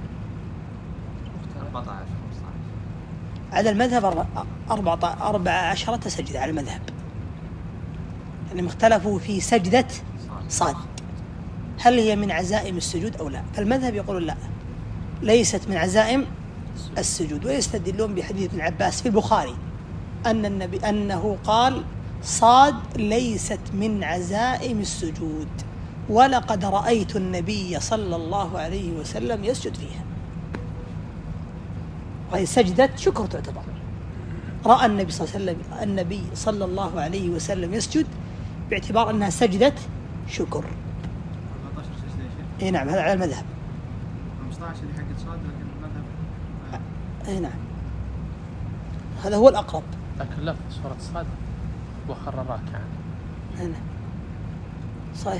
أربعة عشر خمسة عشر. على المذهب أربعة أربعة عشرة سجدة على المذهب، يعني اختلفوا في سجدة صاد هل هي من عزائم السجود أو لا. فالمذهب يقول لا، ليست من عزائم السجود، ويستدلون بحديث ابن عباس في البخاري أن النبي أنه قال صاد ليست من عزائم السجود، ولقد رأيت النبي صلى الله عليه وسلم يسجد فيها. وهي سجدة شكر تعتبر. رأى النبي صلى الله عليه وسلم النبي صلى الله عليه وسلم يسجد باعتبار أنها سجدة شكر. أربعة عشر سجدة يا شيخ. اي نعم، هذا على المذهب. خمسة عشر اللي حق صاد، لكن المذهب اي نعم، هذا هو الأقرب. لكن لفظ سورة صاد وخر راكعا. اي نعم صحيح.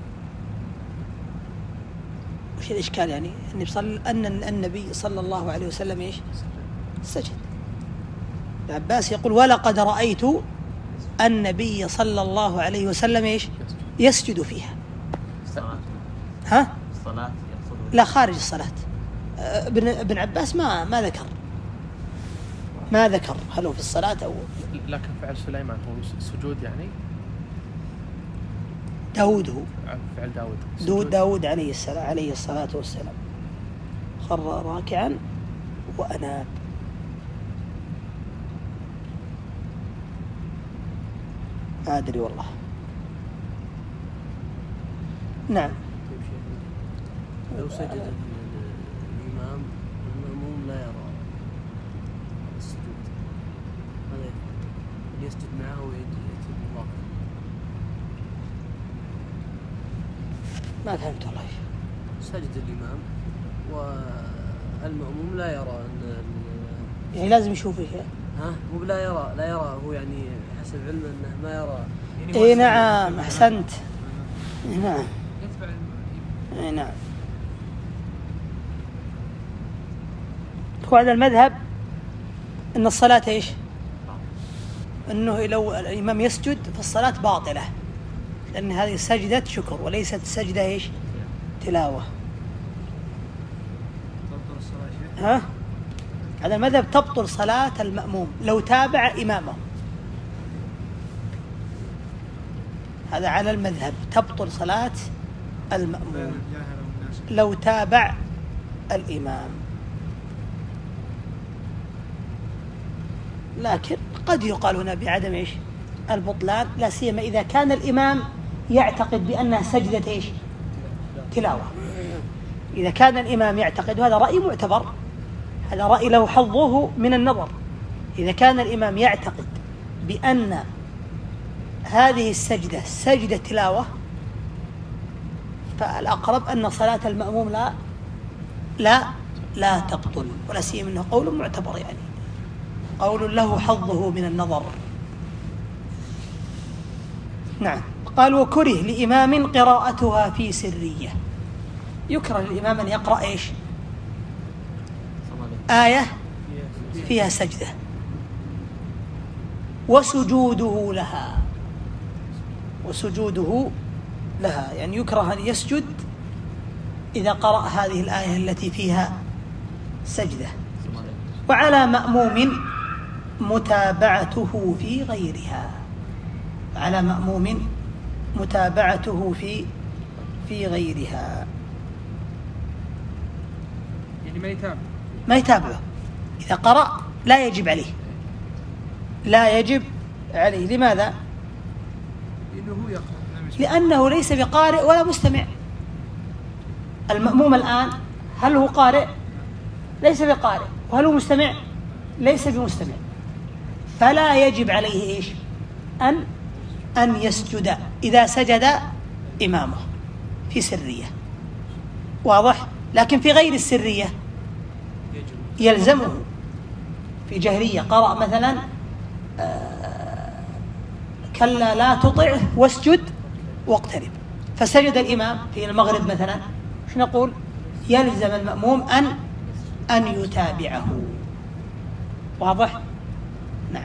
وش الإشكال يعني؟ النبي صلى أن النبي صلى الله عليه وسلم إيش؟ سجد. العباس يقول ولقد رأيت النبي صلى الله عليه وسلم إيش؟ يسجد فيها. ها؟ الصلاة يقصد؟ لا، خارج الصلاة. ابن ابن عباس ما ما ذكر ما ذكر هل هو في الصلاة أو. لكن فعل سليمان هو سجود يعني. داود هو فعل داود. داود داود عليه السلام عليه الصلاة والسلام خر راكعا وأناب. ما أدري والله. نعم. لو سجد الإمام يسجد معه ويأتي بالواقع. ما فهمت والله. سجد الإمام والمأموم لا يرى أن يعني لازم يشوف إيش؟ ها مو لا يرى لا يرى هو يعني حسب علمه أنه ما يرى. إيه نعم أحسنت. إيه نعم. يتبع إيه نعم. وعلى المذهب أن الصلاة إيش؟ أنه لو الإمام يسجد فالصلاة باطلة، لأن هذه سجدة شكر وليست سجدة إيش؟ تلاوة. ها؟ هذا المذهب تبطل صلاة المأموم لو تابع إمامه. هذا على المذهب تبطل صلاة المأموم لو تابع الإمام، لكن قد يقال هنا بعدم إيش؟ البطلان، لا سيما إذا كان الإمام يعتقد بأنها سجدة إيش؟ تلاوة. إذا كان الإمام يعتقد، وهذا رأي معتبر، هذا رأي له حظه من النظر، إذا كان الإمام يعتقد بأن هذه السجدة سجدة تلاوة فالأقرب أن صلاة المأموم لا لا لا تبطل، ولا سيما أنه قول معتبر، يعني قول له حظه من النظر. نعم. قال وكره لإمام قراءتها في سرية، يكره للإمام أن يقرأ إيش؟ آية فيها سجدة وسجوده لها، وسجوده لها يعني يكره أن يسجد إذا قرأ هذه الآية التي فيها سجدة. وعلى مأموم متابعته في غيرها، على مأموم متابعته في في غيرها، يعني ما يتابع ما يتابعه إذا قرأ، لا يجب عليه، لا يجب عليه. لماذا؟ لأنه هو يقرأ، لأنه ليس بقارئ ولا مستمع. المأموم الآن هل هو قارئ؟ ليس بقارئ. وهل هو مستمع؟ ليس بمستمع. فلا يجب عليه إيش؟ أن أن يسجد إذا سجد إمامه في سرية، واضح؟ لكن في غير السرية يلزمه. في جهرية قرأ مثلا آه كلا لا تطعه واسجد واقترب، فسجد الإمام في المغرب مثلا، ايش نقول؟ يلزم المأموم أن أن يتابعه، واضح؟ نعم.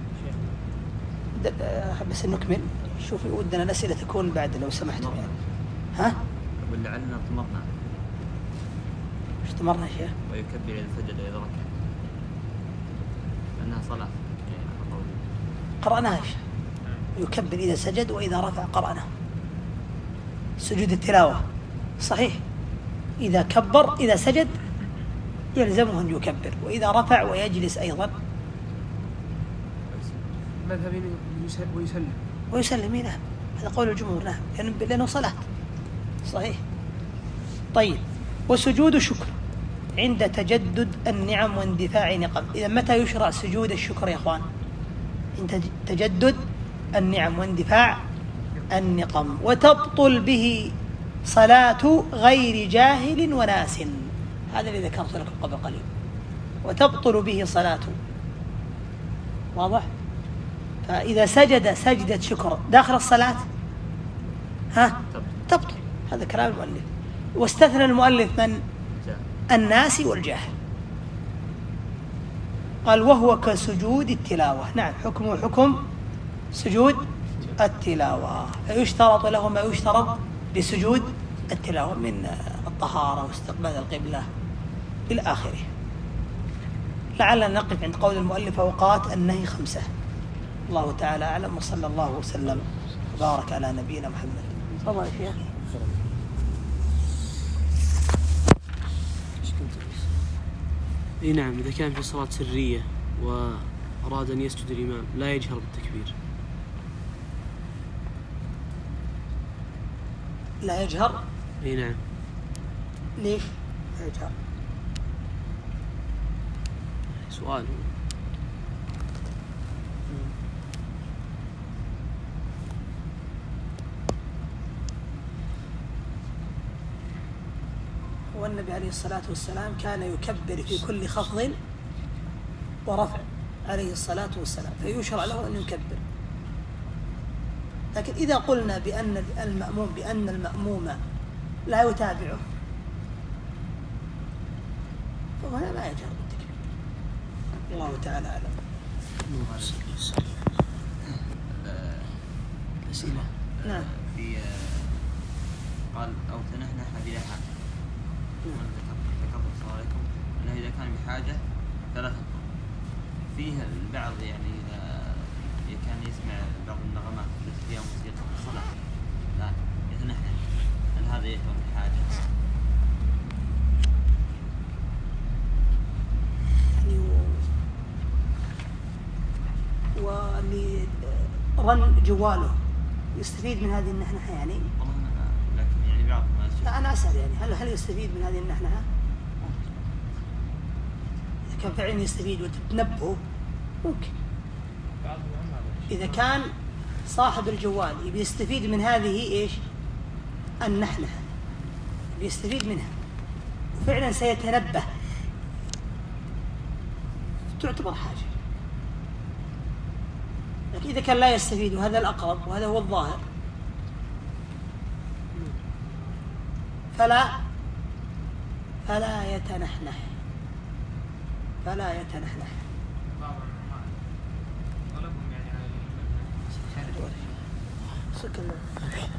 بس نكمل، شوف ودنا الأسئلة تكون بعد لو سمحتم يعني. ها؟ ولعلنا اطمرنا. ايش تمرنا يا شيخ؟ ويكبر إذا سجد إذا ركع، لأنها صلاة. قرأناها يا شيخ. يكبر إذا سجد وإذا رفع قرأناه. سجود التلاوة صحيح، إذا كبر إذا سجد يلزمه أن يكبر، وإذا رفع ويجلس أيضا مذهب ويسلم ويسلم. نعم، هذا قول الجمهور. نعم، لأنه صلاة صحيح. طيب، وسجود شكر عند تجدد النعم واندفاع نقم. إذا متى يشرع سجود الشكر يا أخوان؟ عند تجدد النعم واندفاع النقم. وتبطل به صلاة غير جاهل وناس، هذا اللي ذكرت لكم قبل قليل. وتبطل به صلاة، واضح؟ فإذا سجد سجدة شكر داخل الصلاة ها تبطل، هذا كلام المؤلف. واستثنى المؤلف من؟ الناس والجاهل. قال وهو كسجود التلاوة. نعم، حكمه حكم سجود التلاوة، فيشترط له ما يشترط لسجود التلاوة من الطهارة واستقبال القبلة إلى آخره. لعلنا نقف عند قول المؤلف أوقات النهي خمسة. الله تعالى أعلم، وصلى الله وسلم وبارك على نبينا محمد. تفضل يا شيخ. اي نعم، إذا كان في صلاة سرية وأراد أن يسجد الإمام لا يجهر بالتكبير. لا يجهر؟ اي نعم. ليش لا يجهر؟ سؤال. والنبي عليه الصلاة والسلام كان يكبر في كل خفض ورفع عليه الصلاة والسلام، فيشرع له أن يكبر. لكن إذا قلنا بأن المأموم بأن المأموم لا يتابعه فهنا ما يجهر بالتكبير. الله تعالى أعلم. الأسئلة. نعم. في قال أو تنحنح بلا حاجة. ذكرت السلام عليكم أنه إذا كان بحاجة ثلاثة طرق. فيه البعض يعني إذا كان يسمع بعض النغمات التي فيها موسيقى في الصلاة لا يتنحنح، هل هذا يعتبر بحاجة؟ واللي رن جواله يستفيد من هذه النحنحة يعني؟ والله أنا لكن يعني بعض الناس. لا أنا أسأل يعني هل هل يستفيد من هذه النحنحة؟ إذا كان فعلا يستفيد وتتنبهه ممكن. إذا كان صاحب الجوال يبي يستفيد من هذه إيش؟ النحنحة، بيستفيد منها وفعلا سيتنبه، تعتبر حاجة. لكن إذا كان لا يستفيد وهذا الأقرب وهذا هو الظاهر فلا فلا يتنحنح فلا يتنحنح. ولكم يعني سكن